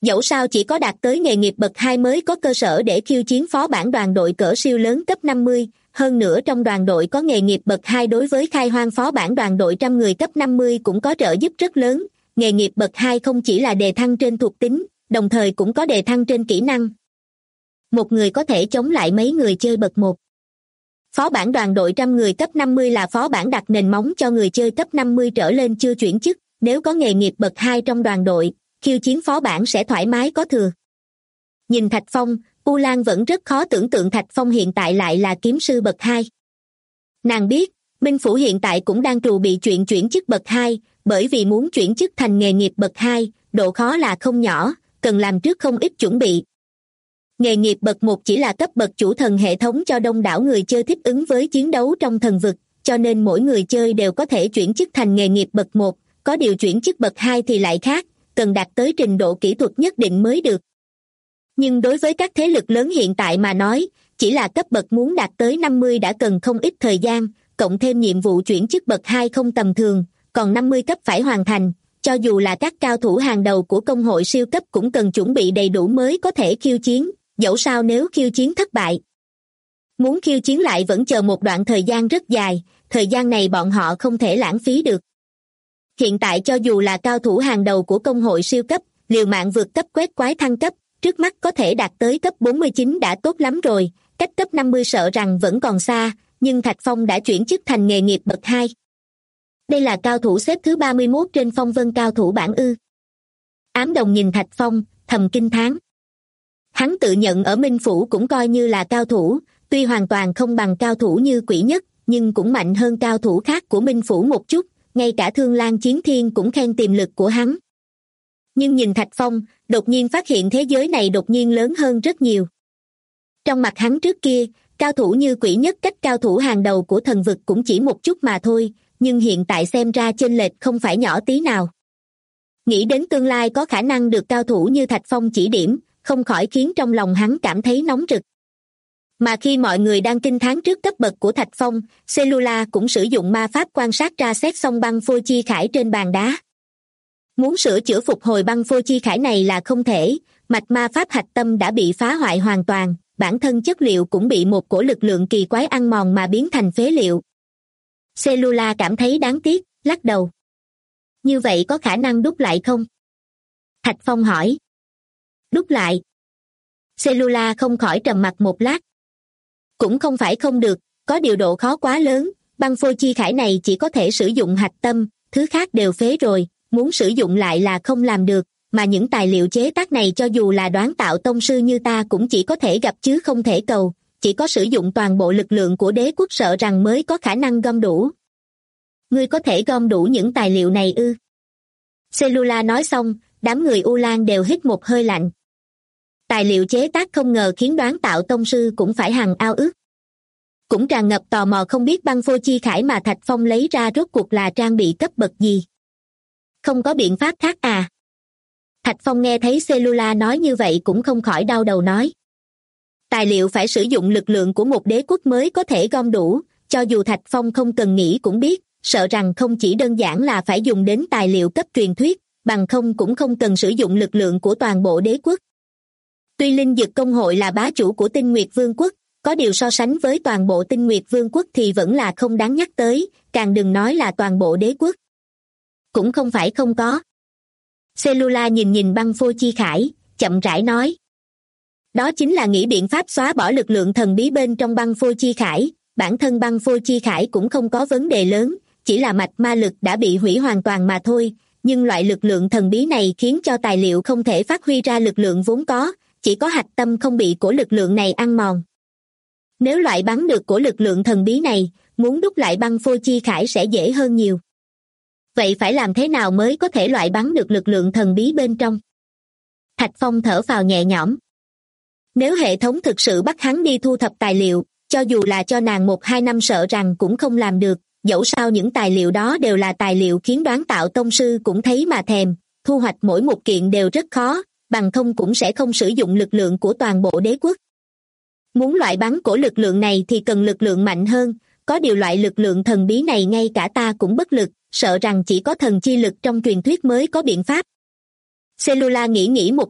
Speaker 2: Dẫu sao chỉ có đạt tới nghề nghiệp bậc 2 mới có cơ sở để khiêu chiến phó bản đoàn đội cỡ siêu lớn cấp 50, hơn nữa trong đoàn đội có nghề nghiệp bậc 2 đối với khai hoang phó bản đoàn đội trăm người cấp 50 cũng có trợ giúp rất lớn. Nghề nghiệp bậc 2 không chỉ là đề thăng trên thuộc tính, đồng thời cũng có đề thăng trên kỹ năng. Một người có thể chống lại mấy người chơi bậc 1. Phó bản đoàn đội trăm người cấp 50 là phó bản đặt nền móng cho người chơi cấp 50 trở lên chưa chuyển chức, nếu có nghề nghiệp bậc 2 trong đoàn đội, khiêu chiến phó bản sẽ thoải mái có thừa. Nhìn Thạch Phong, U Lan vẫn rất khó tưởng tượng Thạch Phong hiện tại lại là kiếm sư bậc 2. Nàng biết, Minh Phủ hiện tại cũng đang trù bị chuyện chuyển chức bậc 2, bởi vì muốn chuyển chức thành nghề nghiệp bậc 2, độ khó là không nhỏ, cần làm trước không ít chuẩn bị. Nghề nghiệp bậc 1 chỉ là cấp bậc chủ thần hệ thống cho đông đảo người chơi thích ứng với chiến đấu trong thần vực, cho nên mỗi người chơi đều có thể chuyển chức thành nghề nghiệp bậc 1, có điều chuyển chức bậc 2 thì lại khác, cần đạt tới trình độ kỹ thuật nhất định mới được. Nhưng đối với các thế lực lớn hiện tại mà nói, chỉ là cấp bậc muốn đạt tới 50 đã cần không ít thời gian, cộng thêm nhiệm vụ chuyển chức bậc 2 không tầm thường, còn 50 cấp phải hoàn thành, cho dù là các cao thủ hàng đầu của công hội siêu cấp cũng cần chuẩn bị đầy đủ mới có thể khiêu chiến, dẫu sao nếu khiêu chiến thất bại. Muốn khiêu chiến lại vẫn chờ một đoạn thời gian rất dài, thời gian này bọn họ không thể lãng phí được. Hiện tại cho dù là cao thủ hàng đầu của công hội siêu cấp, liều mạng vượt cấp quét quái thăng cấp, trước mắt có thể đạt tới cấp 49 đã tốt lắm rồi, cách cấp 50 sợ rằng vẫn còn xa, nhưng Thạch Phong đã chuyển chức thành nghề nghiệp bậc 2. Đây là cao thủ xếp thứ 31 trên phong vân cao thủ bảng ư. Ám Đồng nhìn Thạch Phong, thầm kinh thán. Hắn tự nhận ở Minh Phủ cũng coi như là cao thủ, tuy hoàn toàn không bằng cao thủ như Quỷ Nhất, nhưng cũng mạnh hơn cao thủ khác của Minh Phủ một chút, ngay cả Thương Lan Chiến Thiên cũng khen tiềm lực của hắn. Nhưng nhìn Thạch Phong, đột nhiên phát hiện thế giới này đột nhiên lớn hơn rất nhiều. Trong mặt hắn trước kia, cao thủ như Quỷ Nhất cách cao thủ hàng đầu của thần vực cũng chỉ một chút mà thôi, nhưng hiện tại xem ra chênh lệch không phải nhỏ tí nào. Nghĩ đến tương lai có khả năng được cao thủ như Thạch Phong chỉ điểm, không khỏi khiến trong lòng hắn cảm thấy nóng rực. Mà khi mọi người đang kinh thán trước cấp bậc của Thạch Phong, Cellula cũng sử dụng ma pháp quan sát tra xét xong băng phôi chi khải trên bàn đá. Muốn sửa chữa phục hồi băng phôi chi khải này là không thể, mạch ma pháp hạch tâm đã bị phá hoại hoàn toàn, bản thân chất liệu cũng bị một cổ lực lượng kỳ quái ăn mòn mà biến thành phế liệu. Cellula cảm thấy đáng tiếc, lắc đầu. Như vậy có khả năng đúc lại không? Thạch Phong hỏi. Đúc lại. Cellula không khỏi trầm mặc một lát. Cũng không phải không được, có điều độ khó quá lớn, băng phôi chi khải này chỉ có thể sử dụng hạch tâm, thứ khác đều phế rồi, muốn sử dụng lại là không làm được, mà những tài liệu chế tác này cho dù là đoán tạo tông sư như ta cũng chỉ có thể gặp chứ không thể cầu, chỉ có sử dụng toàn bộ lực lượng của đế quốc sợ rằng mới có khả năng gom đủ. Ngươi có thể gom đủ những tài liệu này ư? Cellula nói xong, đám người U Lan đều hít một hơi lạnh. Tài liệu chế tác không ngờ khiến đoán tạo tông sư cũng phải hằng ao ước. Cũng tràn ngập tò mò không biết băng phôi chi khải mà Thạch Phong lấy ra rốt cuộc là trang bị cấp bậc gì. Không có biện pháp khác à? Thạch Phong nghe thấy Cellula nói như vậy cũng không khỏi đau đầu nói. Tài liệu phải sử dụng lực lượng của một đế quốc mới có thể gom đủ, cho dù Thạch Phong không cần nghĩ cũng biết, sợ rằng không chỉ đơn giản là phải dùng đến tài liệu cấp truyền thuyết, bằng không cũng không cần sử dụng lực lượng của toàn bộ đế quốc. Tuy Linh Dực Công hội là bá chủ của Tinh Nguyệt Vương quốc, có điều so sánh với toàn bộ Tinh Nguyệt Vương quốc thì vẫn là không đáng nhắc tới, càng đừng nói là toàn bộ đế quốc. Cũng không phải không có. Cellula nhìn băng phôi chi khải, chậm rãi nói. Đó chính là nghĩ biện pháp xóa bỏ lực lượng thần bí bên trong băng phôi chi khải, bản thân băng phôi chi khải cũng không có vấn đề lớn, chỉ là mạch ma lực đã bị hủy hoàn toàn mà thôi, nhưng loại lực lượng thần bí này khiến cho tài liệu không thể phát huy ra lực lượng vốn có, chỉ có hạch tâm không bị của lực lượng này ăn mòn. Nếu loại bắn được của lực lượng thần bí này, muốn đúc lại băng phôi chi khải sẽ dễ hơn nhiều. Vậy phải làm thế nào mới có thể loại bắn được lực lượng thần bí bên trong? Thạch Phong thở phào nhẹ nhõm. Nếu hệ thống thực sự bắt hắn đi thu thập tài liệu, cho dù là cho nàng 1-2 năm sợ rằng cũng không làm được, dẫu sao những tài liệu đó đều là tài liệu khiến đoán tạo tông sư cũng thấy mà thèm, thu hoạch mỗi một kiện đều rất khó, bằng không cũng sẽ không sử dụng lực lượng của toàn bộ đế quốc. Muốn loại bắn của lực lượng này thì cần lực lượng mạnh hơn, có điều loại lực lượng thần bí này ngay cả ta cũng bất lực, sợ rằng chỉ có thần chi lực trong truyền thuyết mới có biện pháp. Cellula nghĩ một chút,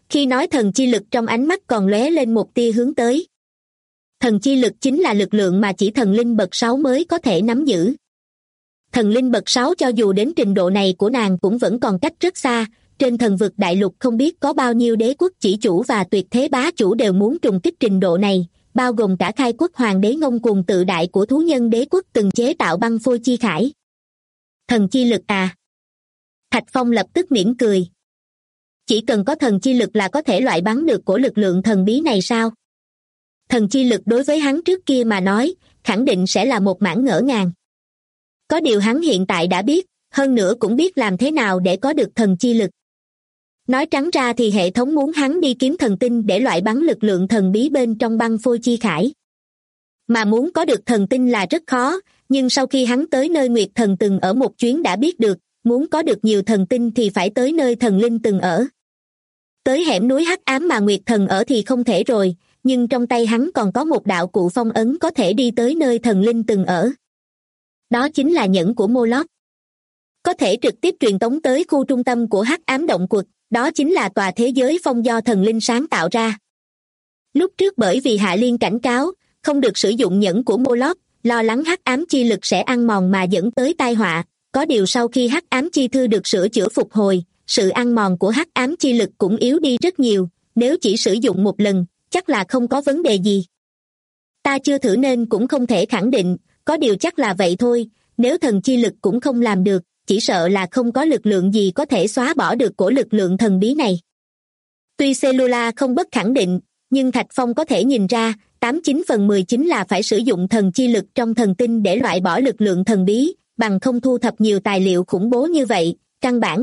Speaker 2: khi nói thần chi lực trong ánh mắt còn lóe lên một tia hướng tới. Thần chi lực chính là lực lượng mà chỉ thần linh bậc 6 mới có thể nắm giữ. Thần linh bậc 6 cho dù đến trình độ này của nàng cũng vẫn còn cách rất xa, trên thần vực đại lục không biết có bao nhiêu đế quốc chỉ chủ và tuyệt thế bá chủ đều muốn trùng kích trình độ này, bao gồm cả khai quốc hoàng đế ngông cuồng tự đại của thú nhân đế quốc từng chế tạo băng phôi chi khải. Thần chi lực à? Thạch Phong lập tức mỉm cười. Chỉ cần có thần chi lực là có thể loại bắn được của lực lượng thần bí này sao? Thần chi lực đối với hắn trước kia mà nói, khẳng định sẽ là một mảng ngỡ ngàng. Có điều hắn hiện tại đã biết, hơn nữa cũng biết làm thế nào để có được thần chi lực. Nói trắng ra thì hệ thống muốn hắn đi kiếm thần tinh để loại bắn lực lượng thần bí bên trong băng phôi chi khải. Mà muốn có được thần tinh là rất khó, nhưng sau khi hắn tới nơi Nguyệt Thần từng ở một chuyến đã biết được, muốn có được nhiều thần tinh thì phải tới nơi thần linh từng ở. Tới hẻm núi hắc ám mà Nguyệt Thần ở thì không thể rồi, nhưng trong tay hắn còn có một đạo cụ phong ấn có thể đi tới nơi thần linh từng ở. Đó chính là nhẫn của Moloch. Có thể trực tiếp truyền tống tới khu trung tâm của hắc ám động quật, đó chính là tòa thế giới phong do thần linh sáng tạo ra. Lúc trước bởi vì Hạ Liên cảnh cáo, không được sử dụng nhẫn của Moloch, lo lắng hắc ám chi lực sẽ ăn mòn mà dẫn tới tai họa, có điều sau khi hắc ám chi thư được sửa chữa phục hồi, sự ăn mòn của hắc ám chi lực cũng yếu đi rất nhiều, nếu chỉ sử dụng một lần, chắc là không có vấn đề gì. Ta chưa thử nên cũng không thể khẳng định, có điều chắc là vậy thôi, nếu thần chi lực cũng không làm được, chỉ sợ là không có lực lượng gì có thể xóa bỏ được của lực lượng thần bí này. Tuy Cellula không bất khẳng định, nhưng Thạch Phong có thể nhìn ra, 89/19 là phải sử dụng thần chi lực trong thần tinh để loại bỏ lực lượng thần bí, bằng không thu thập nhiều tài liệu khủng bố như vậy, căn bản.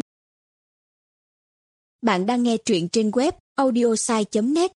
Speaker 3: Bạn đang nghe truyện trên web audiosai.net.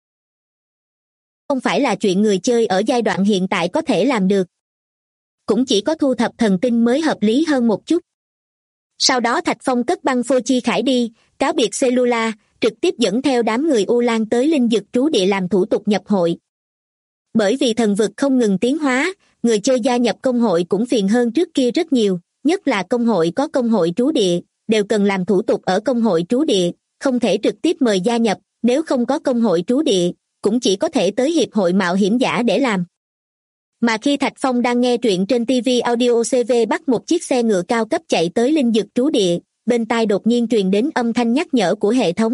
Speaker 2: Không phải là chuyện người chơi ở giai đoạn hiện tại có thể làm được. Cũng chỉ có thu thập thần tinh mới hợp lý hơn một chút. Sau đó Thạch Phong cất băng phôi chi khải đi, cáo biệt Cellula, trực tiếp dẫn theo đám người U Lan tới linh dực trú địa làm thủ tục nhập hội. Bởi vì thần vực không ngừng tiến hóa, người chơi gia nhập công hội cũng phiền hơn trước kia rất nhiều, nhất là công hội có công hội trú địa, đều cần làm thủ tục ở công hội trú địa, không thể trực tiếp mời gia nhập, nếu không có công hội trú địa, cũng chỉ có thể tới hiệp hội mạo hiểm giả để làm. Mà khi Thạch Phong đang nghe truyện trên TV Audio CV bắt một chiếc xe ngựa cao cấp chạy tới linh dực trú địa, bên tai đột nhiên truyền đến âm thanh nhắc nhở của hệ thống.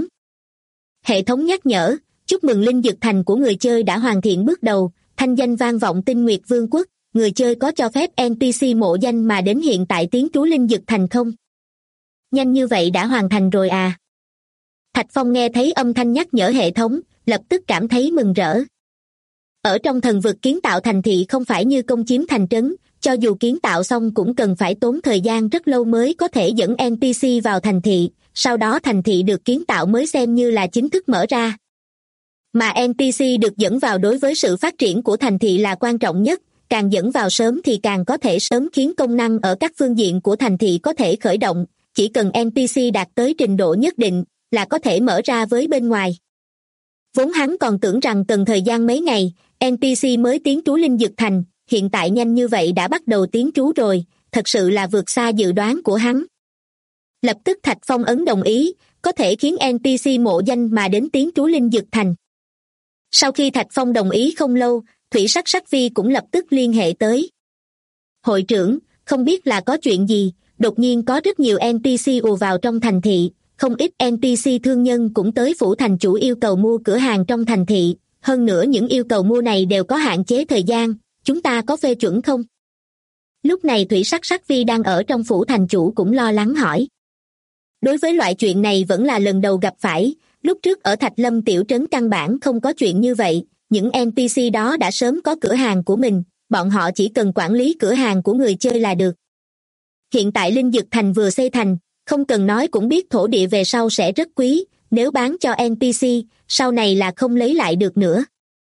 Speaker 2: Hệ thống nhắc nhở, chúc mừng linh dực thành của người chơi đã hoàn thiện bước đầu, thanh danh vang vọng Tinh Nguyệt Vương quốc, người chơi có cho phép NPC mộ danh mà đến hiện tại tiến trú linh dực thành không? Nhanh như vậy đã hoàn thành rồi à? Thạch Phong nghe thấy âm thanh nhắc nhở hệ thống, lập tức cảm thấy mừng rỡ. Ở trong thần vực kiến tạo thành thị không phải như công chiếm thành trấn, cho dù kiến tạo xong cũng cần phải tốn thời gian rất lâu mới có thể dẫn NPC vào thành thị, sau đó thành thị được kiến tạo mới xem như là chính thức mở ra. Mà NPC được dẫn vào đối với sự phát triển của thành thị là quan trọng nhất, càng dẫn vào sớm thì càng có thể sớm khiến công năng ở các phương diện của thành thị có thể khởi động, chỉ cần NPC đạt tới trình độ nhất định là có thể mở ra với bên ngoài. Vốn hắn còn tưởng rằng cần thời gian mấy ngày, NPC mới tiến trú linh dực thành, hiện tại nhanh như vậy đã bắt đầu tiến trú rồi, thật sự là vượt xa dự đoán của hắn. Lập tức Thạch Phong ấn đồng ý, có thể khiến NPC mộ danh mà đến tiến trú linh dực thành. Sau khi Thạch Phong đồng ý không lâu, Thủy Sắc Sắc Vi cũng lập tức liên hệ tới. Hội trưởng, không biết là có chuyện gì, đột nhiên có rất nhiều NPC ùa vào trong thành thị, không ít NPC thương nhân cũng tới phủ thành chủ yêu cầu mua cửa hàng trong thành thị, hơn nữa những yêu cầu mua này đều có hạn chế thời gian, chúng ta có phê chuẩn không? Lúc này Thủy Sắc Sắc Vi đang ở trong phủ thành chủ cũng lo lắng hỏi. Đối với loại chuyện này vẫn là lần đầu gặp phải, lúc trước ở Thạch Lâm tiểu trấn căn bản không có chuyện như vậy, những NPC đó đã sớm có cửa hàng của mình, bọn họ chỉ cần quản lý cửa hàng của người chơi là được. Hiện tại Linh Dực Thành vừa xây thành, không cần nói cũng biết thổ địa về sau sẽ rất quý, nếu bán cho NPC, sau này là không lấy lại được nữa.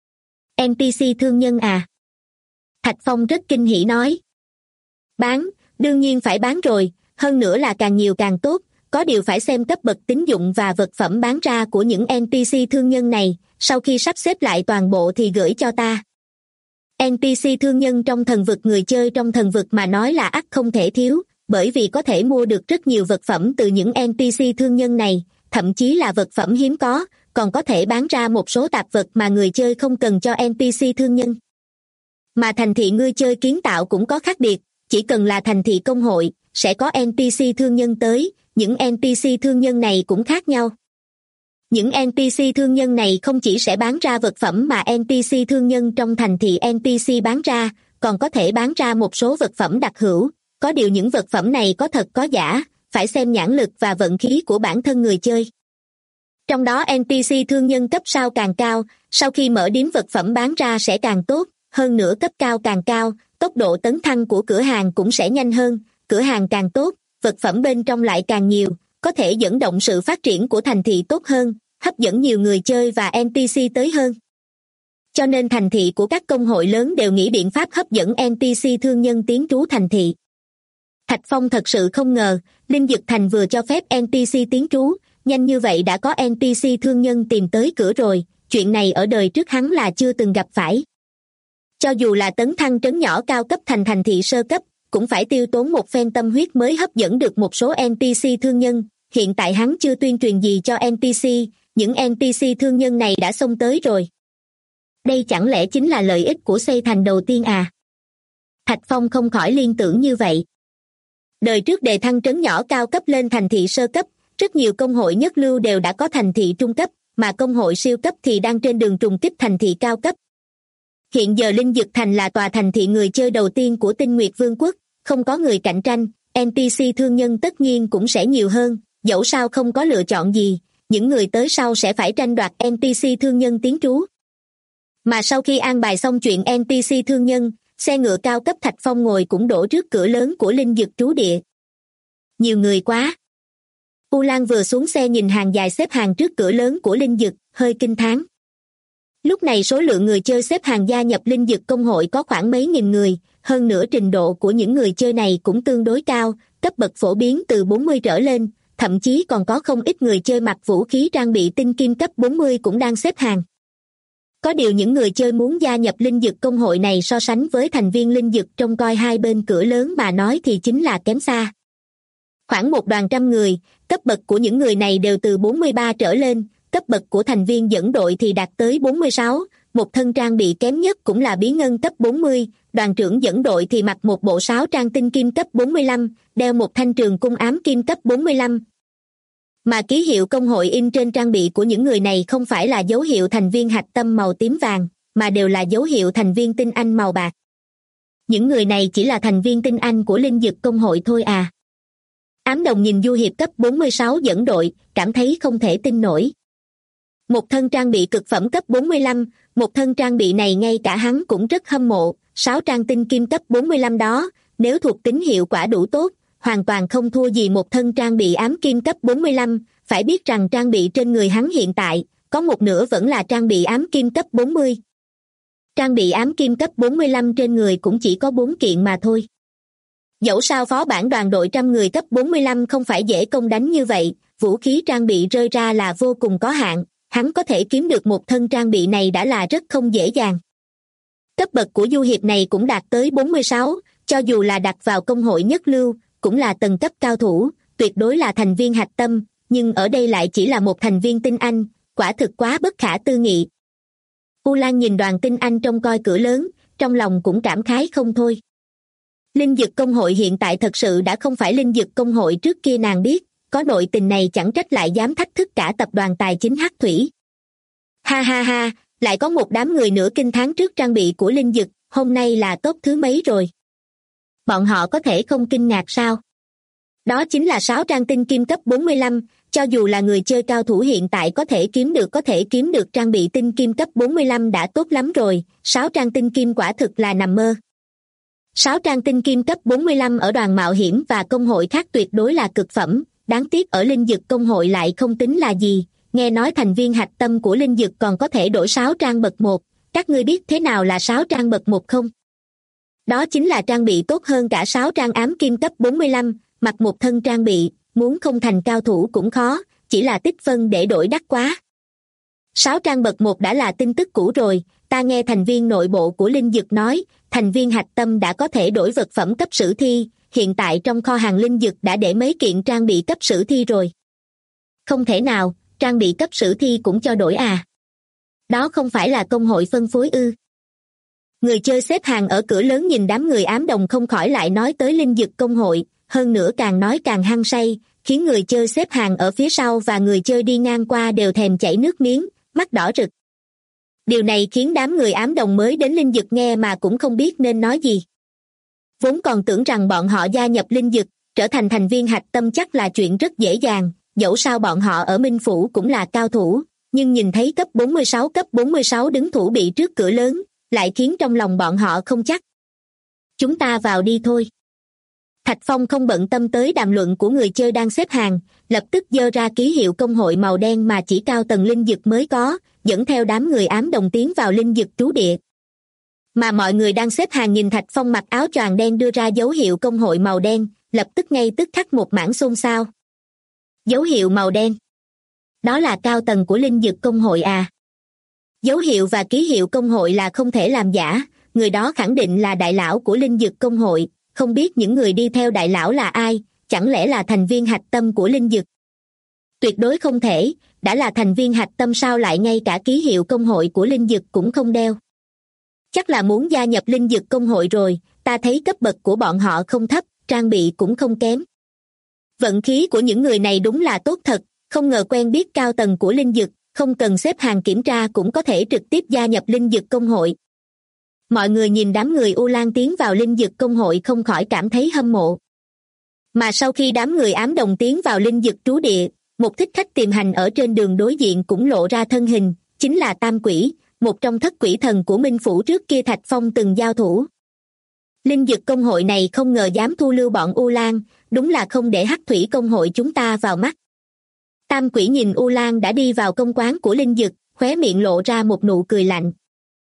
Speaker 2: NPC thương nhân à? Thạch Phong rất kinh hỉ nói. Bán, đương nhiên phải bán rồi, hơn nữa là càng nhiều càng tốt, có điều phải xem cấp bậc tín dụng và vật phẩm bán ra của những NPC thương nhân này, sau khi sắp xếp lại toàn bộ thì gửi cho ta. NPC thương nhân trong thần vực người chơi trong thần vực mà nói là ắt không thể thiếu, bởi vì có thể mua được rất nhiều vật phẩm từ những NPC thương nhân này, thậm chí là vật phẩm hiếm còn có thể bán ra một số tạp vật mà người chơi không cần cho NPC thương nhân. Mà thành thị người chơi kiến tạo cũng có khác biệt, chỉ cần là thành thị công hội, sẽ có NPC thương nhân tới, những NPC thương nhân này cũng khác nhau. Những NPC thương nhân này không chỉ sẽ bán ra vật phẩm mà NPC thương nhân trong thành thị NPC bán ra, còn có thể bán ra một số vật phẩm đặc hữu, có điều những vật phẩm này có thật có giả, phải xem nhãn lực và vận khí của bản thân người chơi. Trong đó NPC thương nhân cấp sao càng cao, sau khi mở điếm vật phẩm bán ra sẽ càng tốt, hơn nữa cấp cao càng cao, tốc độ tấn thăng của cửa hàng cũng sẽ nhanh hơn, cửa hàng càng tốt, vật phẩm bên trong lại càng nhiều, có thể dẫn động sự phát triển của thành thị tốt hơn, hấp dẫn nhiều người chơi và NPC tới hơn. Cho nên thành thị của các công hội lớn đều nghĩ biện pháp hấp dẫn NPC thương nhân tiến trú thành thị. Thạch Phong thật sự không ngờ, Linh Dực Thành vừa cho phép NPC tiến trú, nhanh như vậy đã có NPC thương nhân tìm tới cửa rồi, chuyện này ở đời trước hắn là chưa từng gặp phải. Cho dù là tấn thăng trấn nhỏ cao cấp thành thành thị sơ cấp, cũng phải tiêu tốn một phen tâm huyết mới hấp dẫn được một số NPC thương nhân, hiện tại hắn chưa tuyên truyền gì cho NPC, những NPC thương nhân này đã xông tới rồi. Đây chẳng lẽ chính là lợi ích của xây thành đầu tiên à? Thạch Phong không khỏi liên tưởng như vậy. Đời trước đề thăng trấn nhỏ cao cấp lên thành thị sơ cấp, rất nhiều công hội nhất lưu đều đã có thành thị trung cấp, mà công hội siêu cấp thì đang trên đường trùng kích thành thị cao cấp. Hiện giờ Linh Dực Thành là tòa thành thị người chơi đầu tiên của Tinh Nguyệt Vương quốc, không có người cạnh tranh, NPC thương nhân tất nhiên cũng sẽ nhiều hơn, dẫu sao không có lựa chọn gì, những người tới sau sẽ phải tranh đoạt NPC thương nhân tiến trú. Mà sau khi an bài xong chuyện NPC thương nhân, xe ngựa cao cấp Thạch Phong ngồi cũng đổ trước cửa lớn của Linh Dực trú địa. Nhiều người quá. U Lan vừa xuống xe nhìn hàng dài xếp hàng trước cửa lớn của Linh Dực, hơi kinh thán. Lúc này số lượng người chơi xếp hàng gia nhập Linh Dực công hội có khoảng mấy nghìn người, hơn nữa trình độ của những người chơi này cũng tương đối cao, cấp bậc phổ biến từ 40 trở lên, thậm chí còn có không ít người chơi mặc vũ khí trang bị tinh kim cấp 40 cũng đang xếp hàng. Có điều những người chơi muốn gia nhập Linh Dực công hội này so sánh với thành viên Linh Dực trông coi hai bên cửa lớn mà nói thì chính là kém xa. Khoảng một đoàn trăm người, cấp bậc của những người này đều từ 43 trở lên, cấp bậc của thành viên dẫn đội thì đạt tới 46, một thân trang bị kém nhất cũng là bí ngân cấp 40, đoàn trưởng dẫn đội thì mặc một bộ sáo trang tinh kim cấp 45, đeo một thanh trường cung ám kim cấp 45. Mà ký hiệu công hội in trên trang bị của những người này không phải là dấu hiệu thành viên hạch tâm màu tím vàng, mà đều là dấu hiệu thành viên tinh anh màu bạc. Những người này chỉ là thành viên tinh anh của Linh Dực công hội thôi à. Ám Đồng nhìn Du Hiệp cấp 46 dẫn đội, cảm thấy không thể tin nổi. Một thân trang bị cực phẩm cấp 45, một thân trang bị này ngay cả hắn cũng rất hâm mộ, 6 trang tinh kim cấp 45 đó, nếu thuộc tính hiệu quả đủ tốt, hoàn toàn không thua gì một thân trang bị ám kim cấp 45, phải biết rằng trang bị trên người hắn hiện tại, có một nửa vẫn là trang bị ám kim cấp 40. Trang bị ám kim cấp 45 trên người cũng chỉ có 4 kiện mà thôi. Dẫu sao phó bản đoàn đội trăm người cấp 45 không phải dễ công đánh như vậy, vũ khí trang bị rơi ra là vô cùng có hạn, hắn có thể kiếm được một thân trang bị này đã là rất không dễ dàng. Cấp bậc của Du Hiệp này cũng đạt tới 46, cho dù là đặt vào công hội nhất lưu, cũng là tầng cấp cao thủ, tuyệt đối là thành viên hạch tâm, nhưng ở đây lại chỉ là một thành viên tinh anh, quả thực quá bất khả tư nghị. U Lan nhìn đoàn tinh anh trông coi cửa lớn, trong lòng cũng cảm khái không thôi. Linh Dực công hội hiện tại thật sự đã không phải Linh Dực công hội trước kia nàng biết, có nội tình này chẳng trách lại dám thách thức cả tập đoàn tài chính Hắc Thủy. Ha ha ha, lại có một đám người nữa kinh thán trước trang bị của Linh Dực, hôm nay là top thứ mấy rồi? Bọn họ có thể không kinh ngạc sao? Đó chính là 6 trang tinh kim cấp 45, cho dù là người chơi cao thủ hiện tại có thể kiếm được trang bị tinh kim cấp 45 đã tốt lắm rồi, 6 trang tinh kim quả thực là nằm mơ. 6 trang tinh kim cấp 45 ở đoàn mạo hiểm và công hội khác tuyệt đối là cực phẩm, đáng tiếc ở Linh Dực công hội lại không tính là gì, nghe nói thành viên hạch tâm của Linh Dực còn có thể đổi 6 trang bậc 1, các ngươi biết thế nào là 6 trang bậc 1 không? Đó chính là trang bị tốt hơn cả 6 trang ám kim cấp 45, mặc một thân trang bị, muốn không thành cao thủ cũng khó, chỉ là tích phân để đổi đắt quá. 6 trang bậc 1 đã là tin tức cũ rồi, ta nghe thành viên nội bộ của Linh Dực nói, thành viên hạch tâm đã có thể đổi vật phẩm cấp sử thi, hiện tại trong kho hàng Linh Dực đã để mấy kiện trang bị cấp sử thi rồi. Không thể nào, trang bị cấp sử thi cũng cho đổi à? Đó không phải là công hội phân phối ư? Người chơi xếp hàng ở cửa lớn nhìn đám người ám đồng không khỏi lại nói tới linh dực công hội, hơn nữa càng nói càng hăng say, khiến người chơi xếp hàng ở phía sau và người chơi đi ngang qua đều thèm chảy nước miếng, mắt đỏ rực. Điều này khiến đám người ám đồng mới đến linh dực nghe mà cũng không biết nên nói gì. Vốn còn tưởng rằng bọn họ gia nhập linh dực, trở thành thành viên hạch tâm chắc là chuyện rất dễ dàng, dẫu sao bọn họ ở Minh Phủ cũng là cao thủ, nhưng nhìn thấy cấp 46 đứng thủ bị trước cửa lớn, lại khiến trong lòng bọn họ không chắc. Chúng ta vào đi thôi. Thạch Phong không bận tâm tới đàm luận của người chơi đang xếp hàng, lập tức giơ ra ký hiệu công hội màu đen mà chỉ cao tầng linh dực mới có, dẫn theo đám người ám đồng tiến vào linh dực trú địa. Mà mọi người đang xếp hàng nhìn Thạch Phong mặc áo choàng đen đưa ra dấu hiệu công hội màu đen, lập tức ngay tức khắc một mảng xôn xao. Dấu hiệu màu đen? Đó là cao tầng của linh dực công hội à? Dấu hiệu và ký hiệu công hội là không thể làm giả, người đó khẳng định là đại lão của linh dực công hội, không biết những người đi theo đại lão là ai, chẳng lẽ là thành viên hạch tâm của linh dực? Tuyệt đối không thể, đã là thành viên hạch tâm sao lại ngay cả ký hiệu công hội của linh dực cũng không đeo. Chắc là muốn gia nhập linh dực công hội rồi, ta thấy cấp bậc của bọn họ không thấp, trang bị cũng không kém. Vận khí của những người này đúng là tốt thật, không ngờ quen biết cao tầng của linh dực, không cần xếp hàng kiểm tra cũng có thể trực tiếp gia nhập linh dực công hội. Mọi người nhìn đám người U Lan tiến vào linh dực công hội không khỏi cảm thấy hâm mộ. Mà sau khi đám người ám đồng tiến vào linh dực trú địa, một thích khách tiềm hành ở trên đường đối diện cũng lộ ra thân hình, chính là Tam Quỷ, một trong thất quỷ thần của Minh Phủ trước kia Thạch Phong từng giao thủ. Linh dực công hội này không ngờ dám thu lưu bọn U Lan, đúng là không để hắc thủy công hội chúng ta vào mắt. Tam Quỷ nhìn U Lan đã đi vào công quán của linh dực, khóe miệng lộ ra một nụ cười lạnh.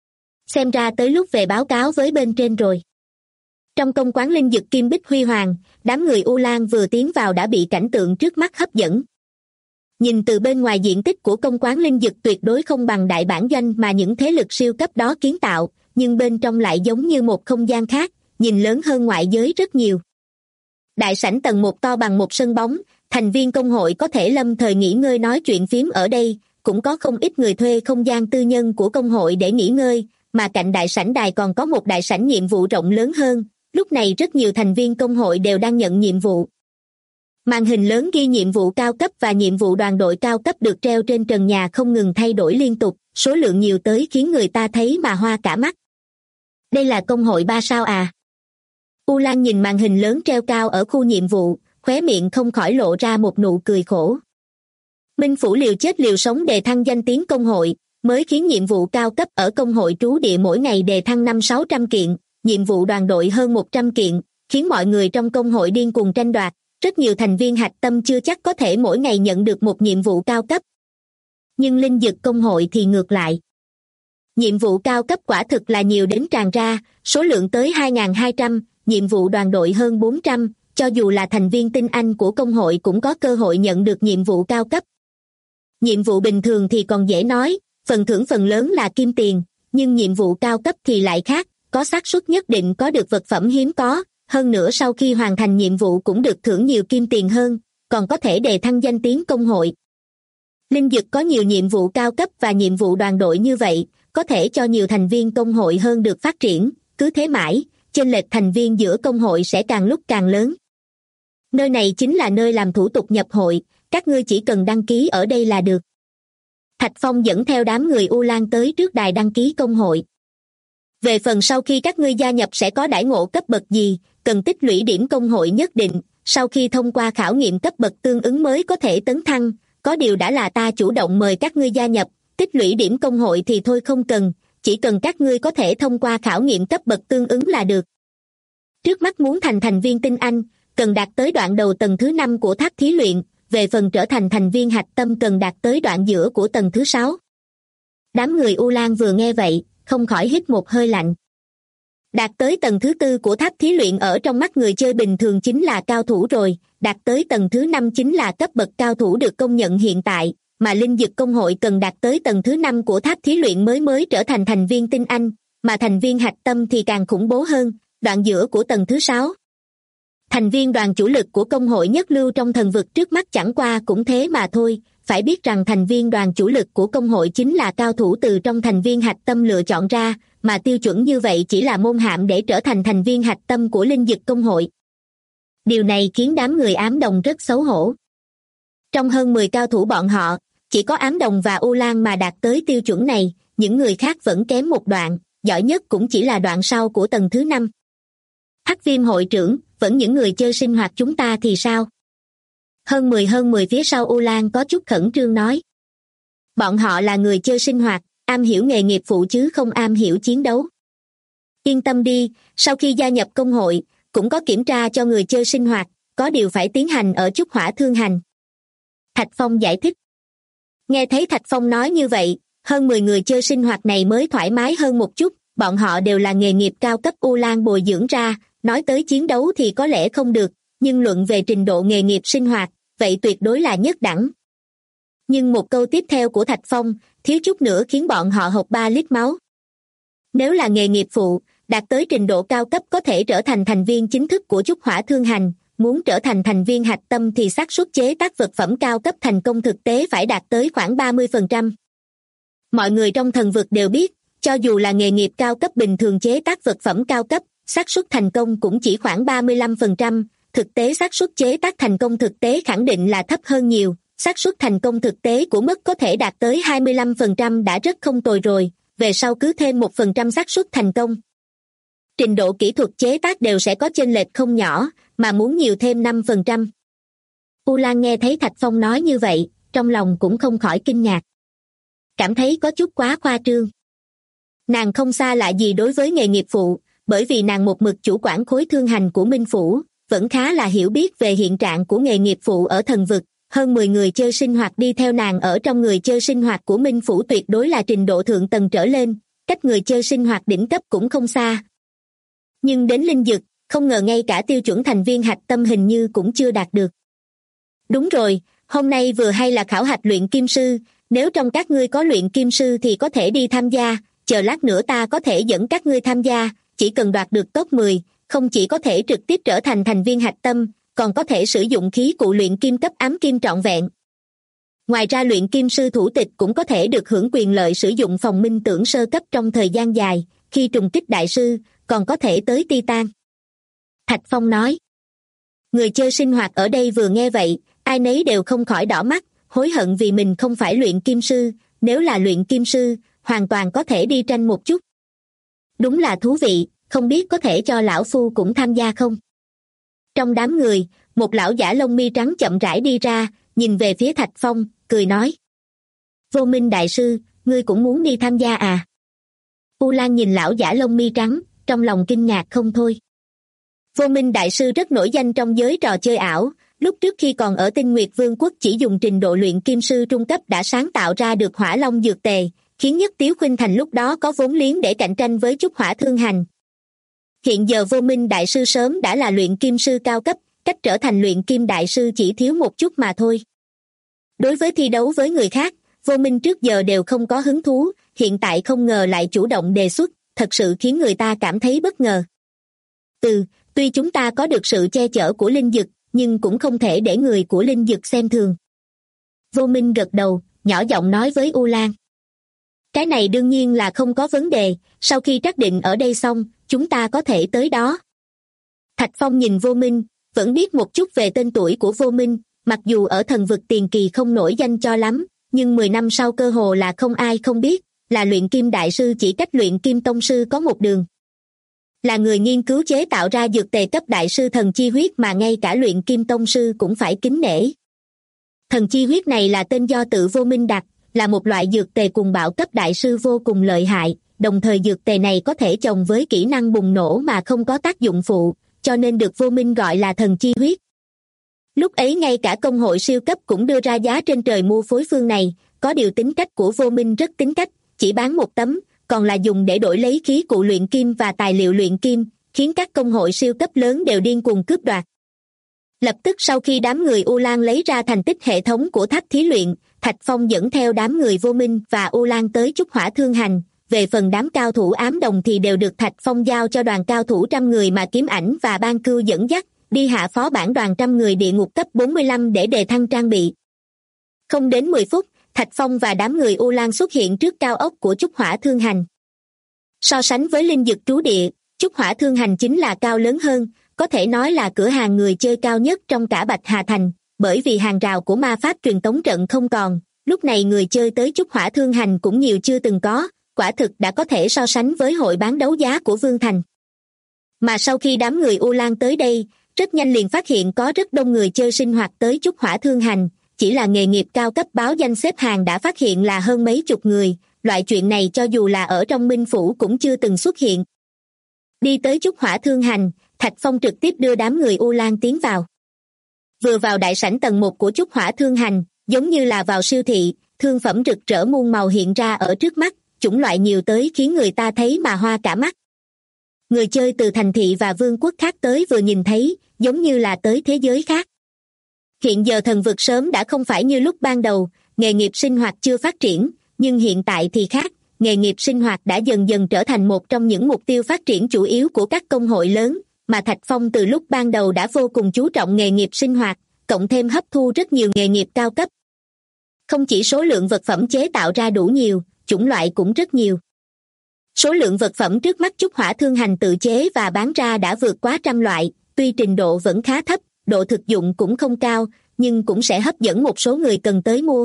Speaker 2: Xem ra tới lúc về báo cáo với bên trên rồi. Trong công quán linh dực kim bích huy hoàng, đám người U Lan vừa tiến vào đã bị cảnh tượng trước mắt hấp dẫn. Nhìn từ bên ngoài diện tích của công quán linh dực tuyệt đối không bằng đại bản doanh mà những thế lực siêu cấp đó kiến tạo, nhưng bên trong lại giống như một không gian khác, nhìn lớn hơn ngoại giới rất nhiều. Đại sảnh tầng 1 to bằng một sân bóng, thành viên công hội có thể lâm thời nghỉ ngơi nói chuyện phím ở đây, cũng có không ít người thuê không gian tư nhân của công hội để nghỉ ngơi, mà cạnh đại sảnh đài còn có một đại sảnh nhiệm vụ rộng lớn hơn, lúc này rất nhiều thành viên công hội đều đang nhận nhiệm vụ. Màn hình lớn ghi nhiệm vụ cao cấp và nhiệm vụ đoàn đội cao cấp được treo trên trần nhà không ngừng thay đổi liên tục, số lượng nhiều tới khiến người ta thấy mà hoa cả mắt. Đây là công hội 3 sao à? U Lan nhìn màn hình lớn treo cao ở khu nhiệm vụ, khóe miệng không khỏi lộ ra một nụ cười khổ. Minh Phủ liều chết liều sống đề thăng danh tiếng công hội, mới khiến nhiệm vụ cao cấp ở công hội trú địa mỗi ngày đề thăng 500-600 kiện, nhiệm vụ đoàn đội hơn 100 kiện, khiến mọi người trong công hội điên cuồng tranh đoạt, rất nhiều thành viên hạch tâm chưa chắc có thể mỗi ngày nhận được một nhiệm vụ cao cấp. Nhưng linh dực công hội thì ngược lại. Nhiệm vụ cao cấp quả thực là nhiều đến tràn ra, số lượng tới 2.200, nhiệm vụ đoàn đội hơn 400, cho dù là thành viên tinh anh của công hội cũng có cơ hội nhận được nhiệm vụ cao cấp. Nhiệm vụ bình thường thì còn dễ nói, phần thưởng phần lớn là kim tiền, nhưng nhiệm vụ cao cấp thì lại khác, có xác suất nhất định có được vật phẩm hiếm có, hơn nữa sau khi hoàn thành nhiệm vụ cũng được thưởng nhiều kim tiền hơn, còn có thể đề thăng danh tiếng công hội. Linh dực có nhiều nhiệm vụ cao cấp và nhiệm vụ đoàn đội như vậy, có thể cho nhiều thành viên công hội hơn được phát triển, cứ thế mãi, chênh lệch thành viên giữa công hội sẽ càng lúc càng lớn. Nơi này chính là nơi làm thủ tục nhập hội, các ngươi chỉ cần đăng ký ở đây là được. Thạch Phong dẫn theo đám người U Lan tới trước đài đăng ký công hội. Về phần sau khi các ngươi gia nhập sẽ có đãi ngộ cấp bậc gì, cần tích lũy điểm công hội nhất định, sau khi thông qua khảo nghiệm cấp bậc tương ứng mới có thể tấn thăng, có điều đã là ta chủ động mời các ngươi gia nhập, tích lũy điểm công hội thì thôi không cần, chỉ cần các ngươi có thể thông qua khảo nghiệm cấp bậc tương ứng là được. Trước mắt muốn thành thành viên tinh anh, cần đạt tới đoạn đầu tầng thứ 5 của tháp thí luyện, về phần trở thành thành viên hạch tâm cần đạt tới đoạn giữa của tầng thứ 6. Đám người U Lan vừa nghe vậy, không khỏi hít một hơi lạnh. Đạt tới tầng thứ 4 của tháp thí luyện ở trong mắt người chơi bình thường chính là cao thủ rồi, đạt tới tầng thứ 5 chính là cấp bậc cao thủ được công nhận hiện tại, mà linh dực công hội cần đạt tới tầng thứ 5 của tháp thí luyện mới trở thành thành viên tinh anh, mà thành viên hạch tâm thì càng khủng bố hơn, đoạn giữa của tầng thứ 6. Thành viên đoàn chủ lực của công hội nhất lưu trong thần vực trước mắt chẳng qua cũng thế mà thôi, phải biết rằng thành viên đoàn chủ lực của công hội chính là cao thủ từ trong thành viên hạch tâm lựa chọn ra, mà tiêu chuẩn như vậy chỉ là môn hạm để trở thành thành viên hạch tâm của linh dực công hội. Điều này khiến đám người ám đồng rất xấu hổ. Trong hơn 10 cao thủ bọn họ, chỉ có ám đồng và U Lan mà đạt tới tiêu chuẩn này, những người khác vẫn kém một đoạn, giỏi nhất cũng chỉ là đoạn sau của tầng thứ 5. Hắc Viêm hội trưởng, vẫn những người chơi sinh hoạt chúng ta thì sao? Hơn 10 phía sau U Lan có chút khẩn trương nói. Bọn họ là người chơi sinh hoạt, am hiểu nghề nghiệp phụ chứ không am hiểu chiến đấu. Yên tâm đi, sau khi gia nhập công hội, cũng có kiểm tra cho người chơi sinh hoạt, có điều phải tiến hành ở Trúc Hỏa Thương Hành. Thạch Phong giải thích. Nghe thấy Thạch Phong nói như vậy, hơn 10 người chơi sinh hoạt này mới thoải mái hơn một chút, bọn họ đều là nghề nghiệp cao cấp U Lan bồi dưỡng ra, nói tới chiến đấu thì có lẽ không được, nhưng luận về trình độ nghề nghiệp sinh hoạt, vậy tuyệt đối là nhất đẳng. Nhưng một câu tiếp theo của Thạch Phong, thiếu chút nữa khiến bọn họ hộc 3 lít máu. Nếu là nghề nghiệp phụ, đạt tới trình độ cao cấp có thể trở thành thành viên chính thức của Trúc Hỏa Thương Hành, muốn trở thành thành viên hạch tâm thì xác suất chế tác vật phẩm cao cấp thành công thực tế phải đạt tới khoảng 30%. Mọi người trong thần vực đều biết, cho dù là nghề nghiệp cao cấp bình thường chế tác vật phẩm cao cấp, xác suất thành công cũng chỉ khoảng 35%, thực tế xác suất chế tác thành công thực tế khẳng định là thấp hơn nhiều, xác suất thành công thực tế của mức có thể đạt tới 25% đã rất không tồi rồi, về sau cứ thêm 1% xác suất thành công. Trình độ kỹ thuật chế tác đều sẽ có chênh lệch không nhỏ, mà muốn nhiều thêm 5%. U Lan nghe thấy Thạch Phong nói như vậy, trong lòng cũng không khỏi kinh ngạc. Cảm thấy có chút quá khoa trương. Nàng không xa lạ gì đối với nghề nghiệp phụ, bởi vì nàng một mực chủ quản khối thương hành của Minh Phủ, vẫn khá là hiểu biết về hiện trạng của nghề nghiệp phụ ở thần vực. Hơn 10 người chơi sinh hoạt đi theo nàng ở trong người chơi sinh hoạt của Minh Phủ tuyệt đối là trình độ thượng tầng trở lên, cách người chơi sinh hoạt đỉnh cấp cũng không xa. Nhưng đến linh dực, không ngờ ngay cả tiêu chuẩn thành viên hạch tâm hình như cũng chưa đạt được. Đúng rồi, hôm nay vừa hay là khảo hạch luyện kim sư, nếu trong các ngươi có luyện kim sư thì có thể đi tham gia, chờ lát nữa ta có thể dẫn các ngươi tham gia, chỉ cần đoạt được top 10, không chỉ có thể trực tiếp trở thành thành viên hạch tâm, còn có thể sử dụng khí cụ luyện kim cấp ám kim trọn vẹn. Ngoài ra luyện kim sư thủ tịch cũng có thể được hưởng quyền lợi sử dụng phòng minh tưởng sơ cấp trong thời gian dài, khi trùng kích đại sư, còn có thể tới Titan. Thạch Phong nói. Người chơi sinh hoạt ở đây vừa nghe vậy, ai nấy đều không khỏi đỏ mắt, hối hận vì mình không phải luyện kim sư, nếu là luyện kim sư, hoàn toàn có thể đi tranh một chút. Đúng là thú vị, không biết có thể cho lão phu cũng tham gia không? Trong đám người, một lão giả lông mi trắng chậm rãi đi ra, nhìn về phía Thạch Phong, cười nói. Vô Minh đại sư, ngươi cũng muốn đi tham gia à? U Lan nhìn lão giả lông mi trắng, trong lòng kinh ngạc không thôi. Vô Minh đại sư rất nổi danh trong giới trò chơi ảo, lúc trước khi còn ở Tinh Nguyệt Vương quốc chỉ dùng trình độ luyện kim sư trung cấp đã sáng tạo ra được Hỏa Long dược tề, khiến Nhất Tiếu Khuynh Thành lúc đó có vốn liếng để cạnh tranh với Trúc Hỏa Thương Hành. Hiện giờ Vô Minh đại sư sớm đã là luyện kim sư cao cấp, cách trở thành luyện kim đại sư chỉ thiếu một chút mà thôi. Đối với thi đấu với người khác, Vô Minh trước giờ đều không có hứng thú, hiện tại không ngờ lại chủ động đề xuất, thật sự khiến người ta cảm thấy bất ngờ. Tuy chúng ta có được sự che chở của linh dực, nhưng cũng không thể để người của linh dực xem thường. Vô Minh gật đầu, nhỏ giọng nói với U Lan. Cái này đương nhiên là không có vấn đề, sau khi trắc định ở đây xong, chúng ta có thể tới đó. Thạch Phong nhìn Vô Minh, vẫn biết một chút về tên tuổi của Vô Minh, mặc dù ở thần vực tiền kỳ không nổi danh cho lắm, nhưng 10 năm sau cơ hồ là không ai không biết, là luyện kim đại sư chỉ cách luyện kim tông sư có một đường. Là người nghiên cứu chế tạo ra dược tề cấp đại sư thần chi huyết mà ngay cả luyện kim tông sư cũng phải kính nể. Thần chi huyết này là tên do tự Vô Minh đặt, là một loại dược tề cuồng bạo cấp đại sư vô cùng lợi hại, đồng thời dược tề này có thể chồng với kỹ năng bùng nổ mà không có tác dụng phụ, cho nên được Vô Minh gọi là thần chi huyết. Lúc ấy ngay cả công hội siêu cấp cũng đưa ra giá trên trời mua phối phương này, có điều tính cách của Vô Minh rất tính cách, chỉ bán một tấm, còn là dùng để đổi lấy khí cụ luyện kim và tài liệu luyện kim, khiến các công hội siêu cấp lớn đều điên cuồng cướp đoạt. Lập tức sau khi đám người U Lan lấy ra thành tích hệ thống của tháp thí luyện, Thạch Phong dẫn theo đám người Vô Minh và U Lan tới Trúc Hỏa Thương Hành, về phần đám cao thủ ám đồng thì đều được Thạch Phong giao cho đoàn cao thủ 100 người mà Kiếm Ảnh và Ban Cưu dẫn dắt, đi hạ phó bản đoàn 100 người địa ngục cấp 45 để đề thăng trang bị. Không đến 10 phút, Thạch Phong và đám người U Lan xuất hiện trước cao ốc của Trúc Hỏa Thương Hành. So sánh với linh dực trú địa, Trúc Hỏa Thương Hành chính là cao lớn hơn, có thể nói là cửa hàng người chơi cao nhất trong cả Bạch Hà Thành, bởi vì hàng rào của ma pháp truyền tống trận không còn, lúc này người chơi tới Trúc Hỏa Thương Hành cũng nhiều chưa từng có, quả thực đã có thể so sánh với hội bán đấu giá của Vương Thành. Mà sau khi đám người U Lan tới đây, rất nhanh liền phát hiện có rất đông người chơi sinh hoạt tới Trúc Hỏa Thương Hành, chỉ là nghề nghiệp cao cấp báo danh xếp hàng đã phát hiện là hơn mấy chục người, loại chuyện này cho dù là ở trong Minh Phủ cũng chưa từng xuất hiện. Đi tới Trúc Hỏa Thương Hành, Thạch Phong trực tiếp đưa đám người U Lan tiến vào. Vừa vào đại sảnh tầng 1 của Trúc Hỏa Thương Hành, giống như là vào siêu thị, thương phẩm rực rỡ muôn màu hiện ra ở trước mắt, chủng loại nhiều tới khiến người ta thấy mà hoa cả mắt. Người chơi từ thành thị và vương quốc khác tới vừa nhìn thấy, giống như là tới thế giới khác. Hiện giờ thần vực sớm đã không phải như lúc ban đầu, nghề nghiệp sinh hoạt chưa phát triển, nhưng hiện tại thì khác, nghề nghiệp sinh hoạt đã dần dần trở thành một trong những mục tiêu phát triển chủ yếu của các công hội lớn, mà Thạch Phong từ lúc ban đầu đã vô cùng chú trọng nghề nghiệp sinh hoạt, cộng thêm hấp thu rất nhiều nghề nghiệp cao cấp. Không chỉ số lượng vật phẩm chế tạo ra đủ nhiều, chủng loại cũng rất nhiều. Số lượng vật phẩm trước mắt Trúc Hỏa Thương Hành tự chế và bán ra đã vượt quá 100 loại, tuy trình độ vẫn khá thấp, độ thực dụng cũng không cao, nhưng cũng sẽ hấp dẫn một số người cần tới mua.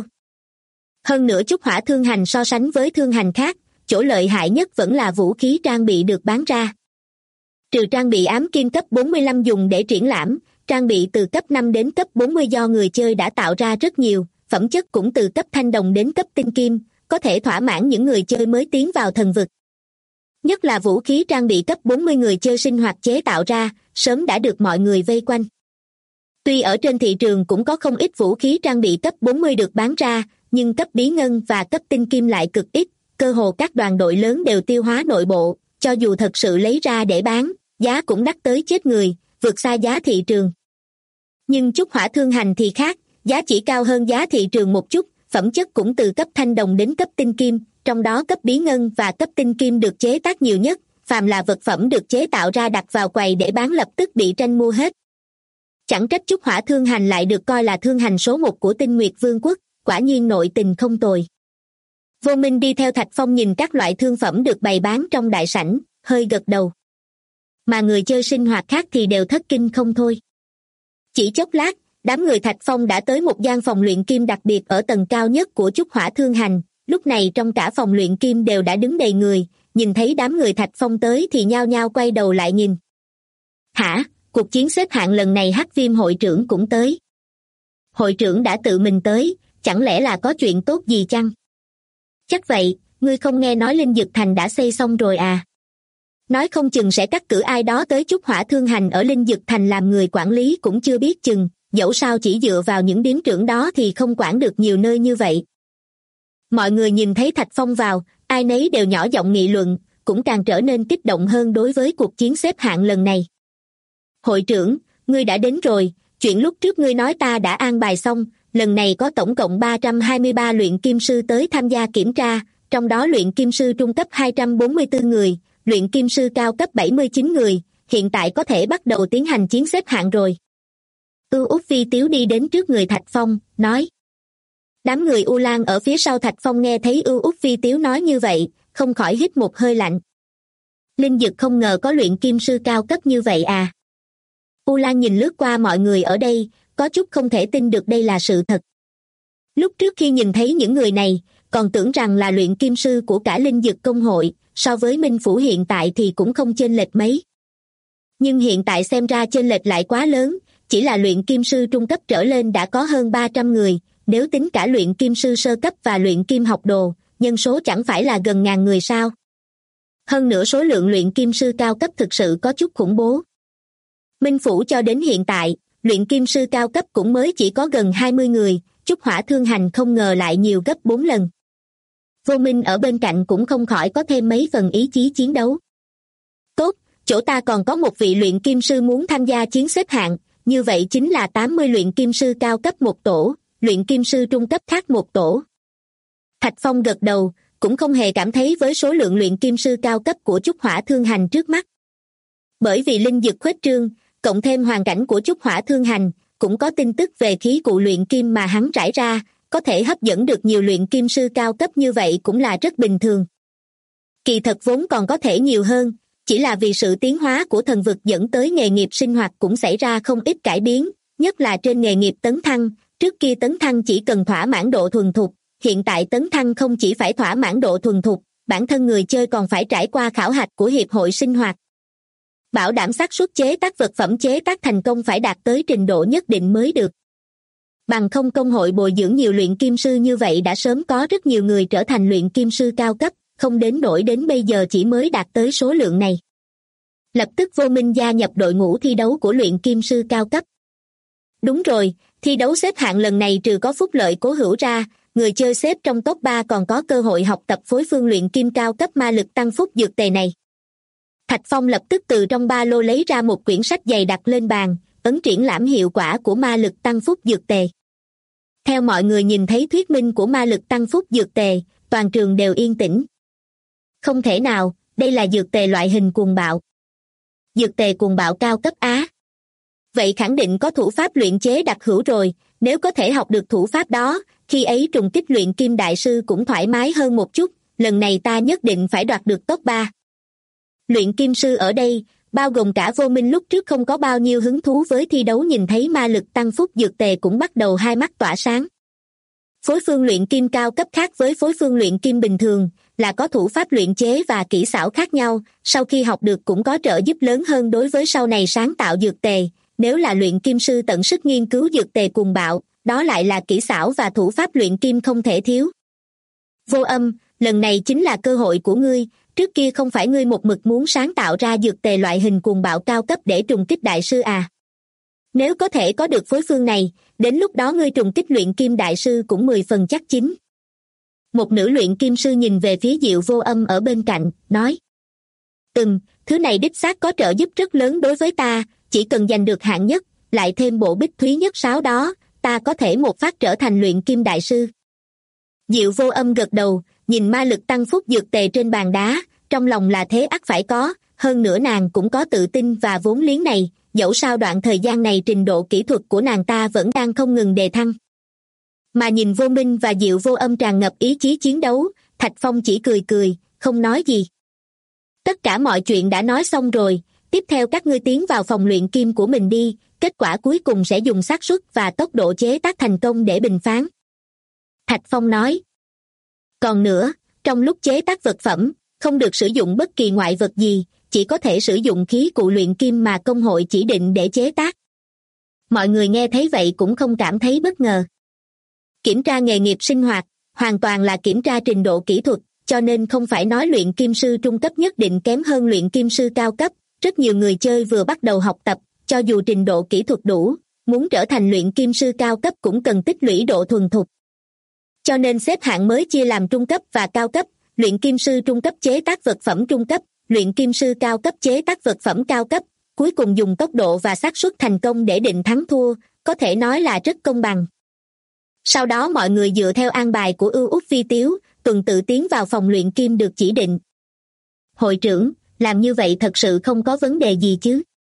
Speaker 2: Hơn nữa Trúc Hỏa Thương Hành so sánh với thương hành khác, chỗ lợi hại nhất vẫn là vũ khí trang bị được bán ra. Trừ trang bị ám kim cấp 45 dùng để triển lãm, trang bị từ cấp 5 đến cấp 40 do người chơi đã tạo ra rất nhiều, phẩm chất cũng từ cấp thanh đồng đến cấp tinh kim, có thể thỏa mãn những người chơi mới tiến vào thần vực. Nhất là vũ khí trang bị cấp 40 người chơi sinh hoạt chế tạo ra, sớm đã được mọi người vây quanh. Tuy ở trên thị trường cũng có không ít vũ khí trang bị cấp 40 được bán ra, nhưng cấp bí ngân và cấp tinh kim lại cực ít, cơ hồ các đoàn đội lớn đều tiêu hóa nội bộ, cho dù thật sự lấy ra để bán, giá cũng đắt tới chết người, vượt xa giá thị trường. Nhưng Trúc Hỏa Thương Hành thì khác, giá chỉ cao hơn giá thị trường một chút, phẩm chất cũng từ cấp thanh đồng đến cấp tinh kim, trong đó cấp bí ngân và cấp tinh kim được chế tác nhiều nhất, phàm là vật phẩm được chế tạo ra đặt vào quầy để bán lập tức bị tranh mua hết. Chẳng trách Trúc Hỏa Thương Hành lại được coi là thương hành số 1 của Tinh Nguyệt Vương quốc, quả nhiên nội tình không tồi. Vô Minh đi theo Thạch Phong nhìn các loại thương phẩm được bày bán trong đại sảnh, hơi gật đầu. Mà người chơi sinh hoạt khác thì đều thất kinh không thôi. Chỉ chốc lát, đám người Thạch Phong đã tới một gian phòng luyện kim đặc biệt ở tầng cao nhất của Trúc Hỏa Thương Hành, lúc này trong cả phòng luyện kim đều đã đứng đầy người, nhìn thấy đám người Thạch Phong tới thì nhao nhao quay đầu lại nhìn. Hả, cuộc chiến xếp hạng lần này Hắc Viêm hội trưởng cũng tới. Hội trưởng đã tự mình tới, chẳng lẽ là có chuyện tốt gì chăng? Chắc vậy, ngươi không nghe nói Linh Dực Thành đã xây xong rồi à? Nói không chừng sẽ cắt cử ai đó tới Trúc Hỏa Thương Hành ở Linh Dực Thành làm người quản lý cũng chưa biết chừng, dẫu sao chỉ dựa vào những điếm trưởng đó thì không quản được nhiều nơi như vậy. Mọi người nhìn thấy Thạch Phong vào, ai nấy đều nhỏ giọng nghị luận, cũng càng trở nên kích động hơn đối với cuộc chiến xếp hạng lần này. Hội trưởng, ngươi đã đến rồi, chuyện lúc trước ngươi nói ta đã an bài xong, lần này có tổng cộng 323 luyện kim sư tới tham gia kiểm tra, trong đó luyện kim sư trung cấp 244 người, luyện kim sư cao cấp 79 người, hiện tại có thể bắt đầu tiến hành chiến xếp hạng rồi. Út Phi Tiếu đi đến trước người Thạch Phong, nói. Đám người U Lan ở phía sau Thạch Phong nghe thấy Út Phi Tiếu nói như vậy, không khỏi hít một hơi lạnh. Linh Dực không ngờ có luyện kim sư cao cấp như vậy à. U Lan nhìn lướt qua mọi người ở đây, có chút không thể tin được đây là sự thật. Lúc trước khi nhìn thấy những người này, còn tưởng rằng là luyện kim sư của cả Linh Dực công hội, so với Minh Phủ hiện tại thì cũng không chênh lệch mấy. Nhưng hiện tại xem ra chênh lệch lại quá lớn, chỉ là luyện kim sư trung cấp trở lên đã có hơn 300 người, nếu tính cả luyện kim sư sơ cấp và luyện kim học đồ, nhân số chẳng phải là gần ngàn người sao. Hơn nữa số lượng luyện kim sư cao cấp thực sự có chút khủng bố. Minh Phủ cho đến hiện tại, luyện kim sư cao cấp cũng mới chỉ có gần 20 người, Trúc Hỏa Thương Hành không ngờ lại nhiều gấp 4 lần. Vô Minh ở bên cạnh cũng không khỏi có thêm mấy phần ý chí chiến đấu. Tốt, chỗ ta còn có một vị luyện kim sư muốn tham gia chiến xếp hạng, như vậy chính là 80 luyện kim sư cao cấp một tổ, luyện kim sư trung cấp khác một tổ. Thạch Phong gật đầu, cũng không hề cảm thấy với số lượng luyện kim sư cao cấp của Trúc Hỏa Thương Hành trước mắt. Bởi vì linh dực khuếch trương, cộng thêm hoàn cảnh của Trúc Hỏa Thương Hành, cũng có tin tức về khí cụ luyện kim mà hắn trải ra, có thể hấp dẫn được nhiều luyện kim sư cao cấp như vậy cũng là rất bình thường. Kỳ thật vốn còn có thể nhiều hơn, chỉ là vì sự tiến hóa của thần vực dẫn tới nghề nghiệp sinh hoạt cũng xảy ra không ít cải biến, nhất là trên nghề nghiệp tấn thăng. Trước kia tấn thăng chỉ cần thỏa mãn độ thuần thục, hiện tại tấn thăng không chỉ phải thỏa mãn độ thuần thục, bản thân người chơi còn phải trải qua khảo hạch của hiệp hội sinh hoạt. Bảo đảm xác suất chế tác vật phẩm chế tác thành công phải đạt tới trình độ nhất định mới được. Bằng không công hội bồi dưỡng nhiều luyện kim sư như vậy đã sớm có rất nhiều người trở thành luyện kim sư cao cấp, không đến nỗi đến bây giờ chỉ mới đạt tới số lượng này. Lập tức Vô Minh gia nhập đội ngũ thi đấu của luyện kim sư cao cấp. Đúng rồi, thi đấu xếp hạng lần này trừ có phúc lợi cố hữu ra, người chơi xếp trong top 3 còn có cơ hội học tập phối phương luyện kim cao cấp ma lực tăng phúc dược tề này. Thạch Phong lập tức từ trong ba lô lấy ra một quyển sách dày đặt lên bàn, ấn triển lãm hiệu quả của ma lực tăng phúc dược tề. Theo mọi người nhìn thấy thuyết minh của ma lực tăng phúc dược tề, toàn trường đều yên tĩnh. Không thể nào, đây là dược tề loại hình cuồng bạo. Dược tề cuồng bạo cao cấp Á. Vậy khẳng định có thủ pháp luyện chế đặc hữu rồi, nếu có thể học được thủ pháp đó, khi ấy trùng kích luyện kim đại sư cũng thoải mái hơn một chút, lần này ta nhất định phải đoạt được top 3. Luyện kim sư ở đây, bao gồm cả Vô Minh lúc trước không có bao nhiêu hứng thú với thi đấu nhìn thấy ma lực tăng phúc dược tề cũng bắt đầu hai mắt tỏa sáng. Phối phương luyện kim cao cấp khác với phối phương luyện kim bình thường, là có thủ pháp luyện chế và kỹ xảo khác nhau, sau khi học được cũng có trợ giúp lớn hơn đối với sau này sáng tạo dược tề. Nếu là luyện kim sư tận sức nghiên cứu dược tề cuồng bạo, đó lại là kỹ xảo và thủ pháp luyện kim không thể thiếu. Vô Âm, lần này chính là cơ hội của ngươi, trước kia không phải ngươi một mực muốn sáng tạo ra dược tề loại hình cuồng bạo cao cấp để trùng kích đại sư à? Nếu có thể có được phối phương này, đến lúc đó ngươi trùng kích luyện kim đại sư cũng 10 phần chắc chín. Một nữ luyện kim sư nhìn về phía Diệu Vô Âm ở bên cạnh, nói: Thứ này đích xác có trợ giúp rất lớn đối với ta, chỉ cần giành được hạng nhất, lại thêm bộ bích thúy nhất sáo đó, ta có thể một phát trở thành luyện kim đại sư. Diệu Vô Âm gật đầu, nhìn ma lực tăng phúc dược tề trên bàn đá, trong lòng là thế ắt phải có, hơn nữa nàng cũng có tự tin và vốn liếng này, dẫu sao đoạn thời gian này trình độ kỹ thuật của nàng ta vẫn đang không ngừng đề thăng. Mà nhìn Vô Minh và Diệu Vô Âm tràn ngập ý chí chiến đấu, Thạch Phong chỉ cười cười, không nói gì. Tất cả mọi chuyện đã nói xong rồi, tiếp theo các ngươi tiến vào phòng luyện kim của mình đi, kết quả cuối cùng sẽ dùng xác suất và tốc độ chế tác thành công để bình phán. Thạch Phong nói. Còn nữa, trong lúc chế tác vật phẩm, không được sử dụng bất kỳ ngoại vật gì, chỉ có thể sử dụng khí cụ luyện kim mà công hội chỉ định để chế tác. Mọi người nghe thấy vậy cũng không cảm thấy bất ngờ. Kiểm tra nghề nghiệp sinh hoạt, hoàn toàn là kiểm tra trình độ kỹ thuật, cho nên không phải nói luyện kim sư trung cấp nhất định kém hơn luyện kim sư cao cấp. Rất nhiều người chơi vừa bắt đầu học tập, cho dù trình độ kỹ thuật đủ, muốn trở thành luyện kim sư cao cấp cũng cần tích lũy độ thuần thục. Cho nên xếp hạng mới chia làm trung cấp và cao cấp, luyện kim sư trung cấp chế tác vật phẩm trung cấp, luyện kim sư cao cấp chế tác vật phẩm cao cấp, cuối cùng dùng tốc độ và xác suất thành công để định thắng thua, có thể nói là rất công bằng. Sau đó mọi người dựa theo an bài của Ưu Úc Phi Tiếu, tuần tự tiến vào phòng luyện kim được chỉ định. Hội trưởng, làm như vậy thật sự không có vấn đề gì chứ?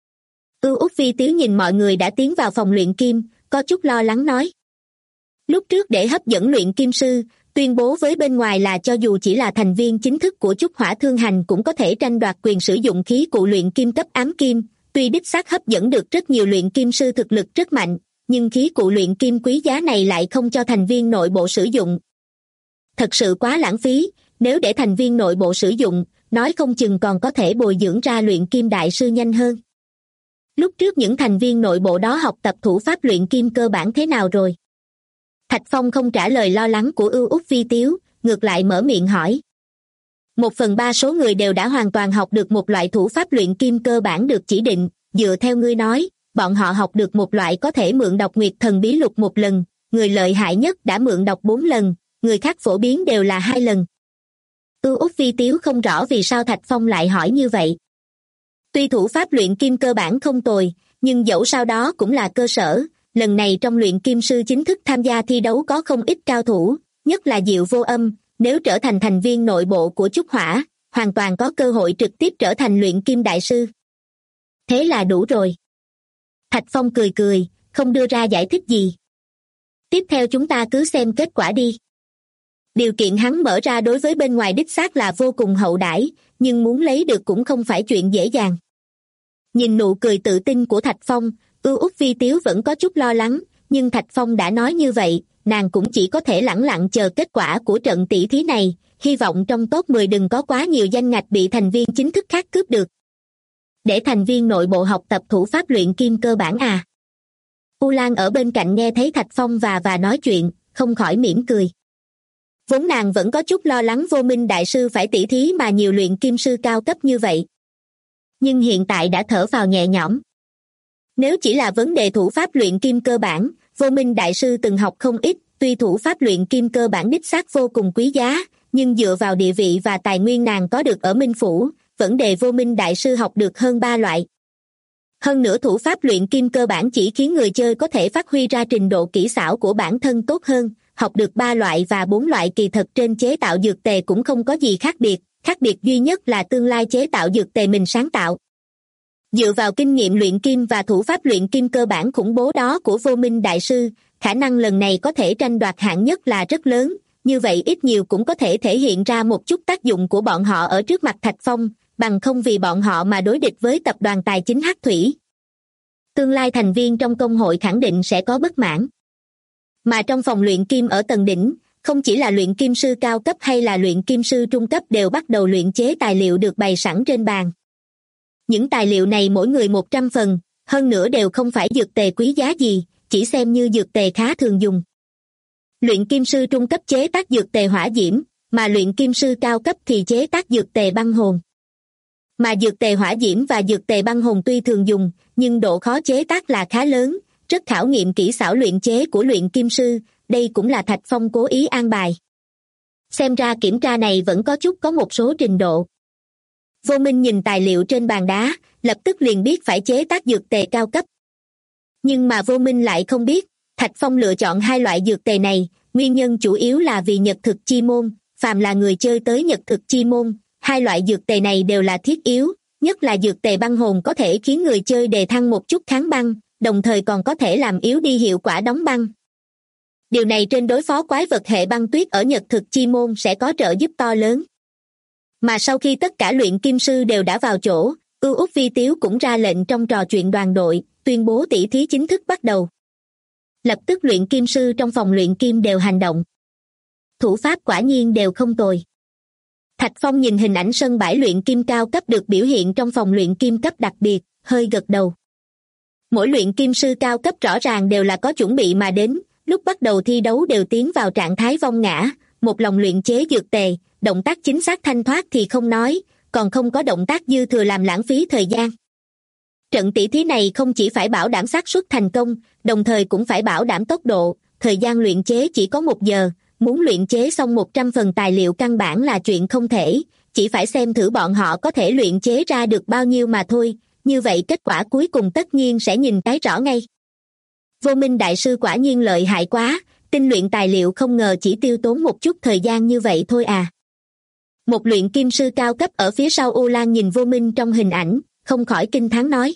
Speaker 2: Ưu Úc Phi Tiếu nhìn mọi người đã tiến vào phòng luyện kim, có chút lo lắng nói. Lúc trước để hấp dẫn luyện kim sư, tuyên bố với bên ngoài là cho dù chỉ là thành viên chính thức của Chúc Hỏa Thương Hành cũng có thể tranh đoạt quyền sử dụng khí cụ luyện kim cấp ám kim, tuy đích xác hấp dẫn được rất nhiều luyện kim sư thực lực rất mạnh, nhưng khí cụ luyện kim quý giá này lại không cho thành viên nội bộ sử dụng. Thật sự quá lãng phí, nếu để thành viên nội bộ sử dụng, nói không chừng còn có thể bồi dưỡng ra luyện kim đại sư nhanh hơn. Lúc trước những thành viên nội bộ đó học tập thủ pháp luyện kim cơ bản thế nào rồi? Thạch Phong không trả lời lo lắng của Ưu Úc Phi Tiếu, ngược lại mở miệng hỏi. 1/3 số người đều đã hoàn toàn học được một loại thủ pháp luyện kim cơ bản được chỉ định, dựa theo ngươi nói, bọn họ học được một loại có thể mượn đọc Nguyệt Thần Bí Lục 1 lần, người lợi hại nhất đã mượn đọc 4 lần, người khác phổ biến đều là 2 lần. Ưu Úc Phi Tiếu không rõ vì sao Thạch Phong lại hỏi như vậy. Tuy thủ pháp luyện kim cơ bản không tồi, nhưng dẫu sao đó cũng là cơ sở, lần này trong luyện kim sư chính thức tham gia thi đấu có không ít cao thủ, nhất là Diệu Vô Âm, nếu trở thành thành viên nội bộ của Chúc Hỏa, hoàn toàn có cơ hội trực tiếp trở thành luyện kim đại sư. Thế là đủ rồi. Thạch Phong cười cười, không đưa ra giải thích gì. Tiếp theo chúng ta cứ xem kết quả đi. Điều kiện hắn mở ra đối với bên ngoài đích xác là vô cùng hậu đãi, nhưng muốn lấy được cũng không phải chuyện dễ dàng. Nhìn nụ cười tự tin của Thạch Phong, Ưu Úc Vi Tiếu vẫn có chút lo lắng, nhưng Thạch Phong đã nói như vậy, nàng cũng chỉ có thể lẳng lặng chờ kết quả của trận tỷ thí này, hy vọng trong top 10 đừng có quá nhiều danh ngạch bị thành viên chính thức khác cướp được. Để thành viên nội bộ học tập thủ pháp luyện kim cơ bản à? U Lan ở bên cạnh nghe thấy Thạch Phong và nói chuyện, không khỏi mỉm cười. Vốn nàng vẫn có chút lo lắng Vô Minh đại sư phải tỷ thí mà nhiều luyện kim sư cao cấp như vậy. Nhưng hiện tại đã thở phào nhẹ nhõm. Nếu chỉ là vấn đề thủ pháp luyện kim cơ bản, Vô Minh đại sư từng học không ít, tuy thủ pháp luyện kim cơ bản đích xác vô cùng quý giá, nhưng dựa vào địa vị và tài nguyên nàng có được ở Minh Phủ, vấn đề Vô Minh đại sư học được hơn 3 loại. Hơn nữa thủ pháp luyện kim cơ bản chỉ khiến người chơi có thể phát huy ra trình độ kỹ xảo của bản thân tốt hơn, học được 3 loại và 4 loại kỳ thật trên chế tạo dược tề cũng không có gì khác biệt duy nhất là tương lai chế tạo dược tề mình sáng tạo. Dựa vào kinh nghiệm luyện kim và thủ pháp luyện kim cơ bản khủng bố đó của Vô Minh đại sư, khả năng lần này có thể tranh đoạt hạng nhất là rất lớn, như vậy ít nhiều cũng có thể thể hiện ra một chút tác dụng của bọn họ ở trước mặt Thạch Phong, bằng không vì bọn họ mà đối địch với tập đoàn tài chính Hắc Thủy. Tương lai thành viên trong công hội khẳng định sẽ có bất mãn. Mà trong phòng luyện kim ở tầng đỉnh, không chỉ là luyện kim sư cao cấp hay là luyện kim sư trung cấp đều bắt đầu luyện chế tài liệu được bày sẵn trên bàn. Những tài liệu này mỗi người 100 phần, hơn nữa đều không phải dược tề quý giá gì, chỉ xem như dược tề khá thường dùng. Luyện kim sư trung cấp chế tác dược tề hỏa diễm, mà luyện kim sư cao cấp thì chế tác dược tề băng hồn. Mà dược tề hỏa diễm và dược tề băng hồn tuy thường dùng, nhưng độ khó chế tác là khá lớn, rất khảo nghiệm kỹ xảo luyện chế của luyện kim sư, đây cũng là Thạch Phong cố ý an bài. Xem ra kiểm tra này vẫn có một số trình độ. Vô Minh nhìn tài liệu trên bàn đá, lập tức liền biết phải chế tác dược tề cao cấp. Nhưng mà Vô Minh lại không biết, Thạch Phong lựa chọn 2 loại dược tề này, nguyên nhân chủ yếu là vì nhật thực chi môn, phàm là người chơi tới nhật thực chi môn, 2 loại dược tề này đều là thiết yếu, nhất là dược tề băng hồn có thể khiến người chơi đề thăng một chút kháng băng, đồng thời còn có thể làm yếu đi hiệu quả đóng băng. Điều này trên đối phó quái vật hệ băng tuyết ở nhật thực chi môn sẽ có trợ giúp to lớn. Mà sau khi tất cả luyện kim sư đều đã vào chỗ, Ưu Úc Vi Tiếu cũng ra lệnh trong trò chuyện đoàn đội, tuyên bố tỷ thí chính thức bắt đầu. Lập tức luyện kim sư trong phòng luyện kim đều hành động. Thủ pháp quả nhiên đều không tồi. Thạch Phong nhìn hình ảnh sân bãi luyện kim cao cấp được biểu hiện trong phòng luyện kim cấp đặc biệt, hơi gật đầu. Mỗi luyện kim sư cao cấp rõ ràng đều là có chuẩn bị mà đến, lúc bắt đầu thi đấu đều tiến vào trạng thái vong ngã, một lòng luyện chế dược tề, động tác chính xác thanh thoát thì không nói, còn không có động tác dư thừa làm lãng phí thời gian. Trận tỷ thí này không chỉ phải bảo đảm xác suất thành công, đồng thời cũng phải bảo đảm tốc độ, thời gian luyện chế chỉ có 1 giờ, muốn luyện chế xong 100 phần tài liệu căn bản là chuyện không thể, chỉ phải xem thử bọn họ có thể luyện chế ra được bao nhiêu mà thôi, như vậy kết quả cuối cùng tất nhiên sẽ nhìn cái rõ ngay. Vô Minh đại sư quả nhiên lợi hại quá, tinh luyện tài liệu không ngờ chỉ tiêu tốn một chút thời gian như vậy thôi à. Một luyện kim sư cao cấp ở phía sau U Lan nhìn Vô Minh trong hình ảnh, không khỏi kinh thán nói.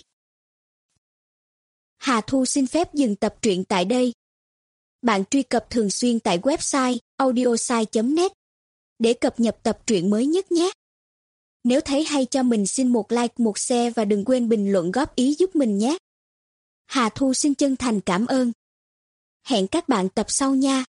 Speaker 3: Hà Thu xin phép dừng tập truyện tại đây. Bạn truy cập thường xuyên tại website audiosai.net để cập nhật tập truyện mới nhất nhé. Nếu thấy hay cho mình xin một like, một share và đừng quên bình luận góp ý giúp mình nhé. Hà Thu xin chân thành cảm ơn. Hẹn các bạn tập sau nha.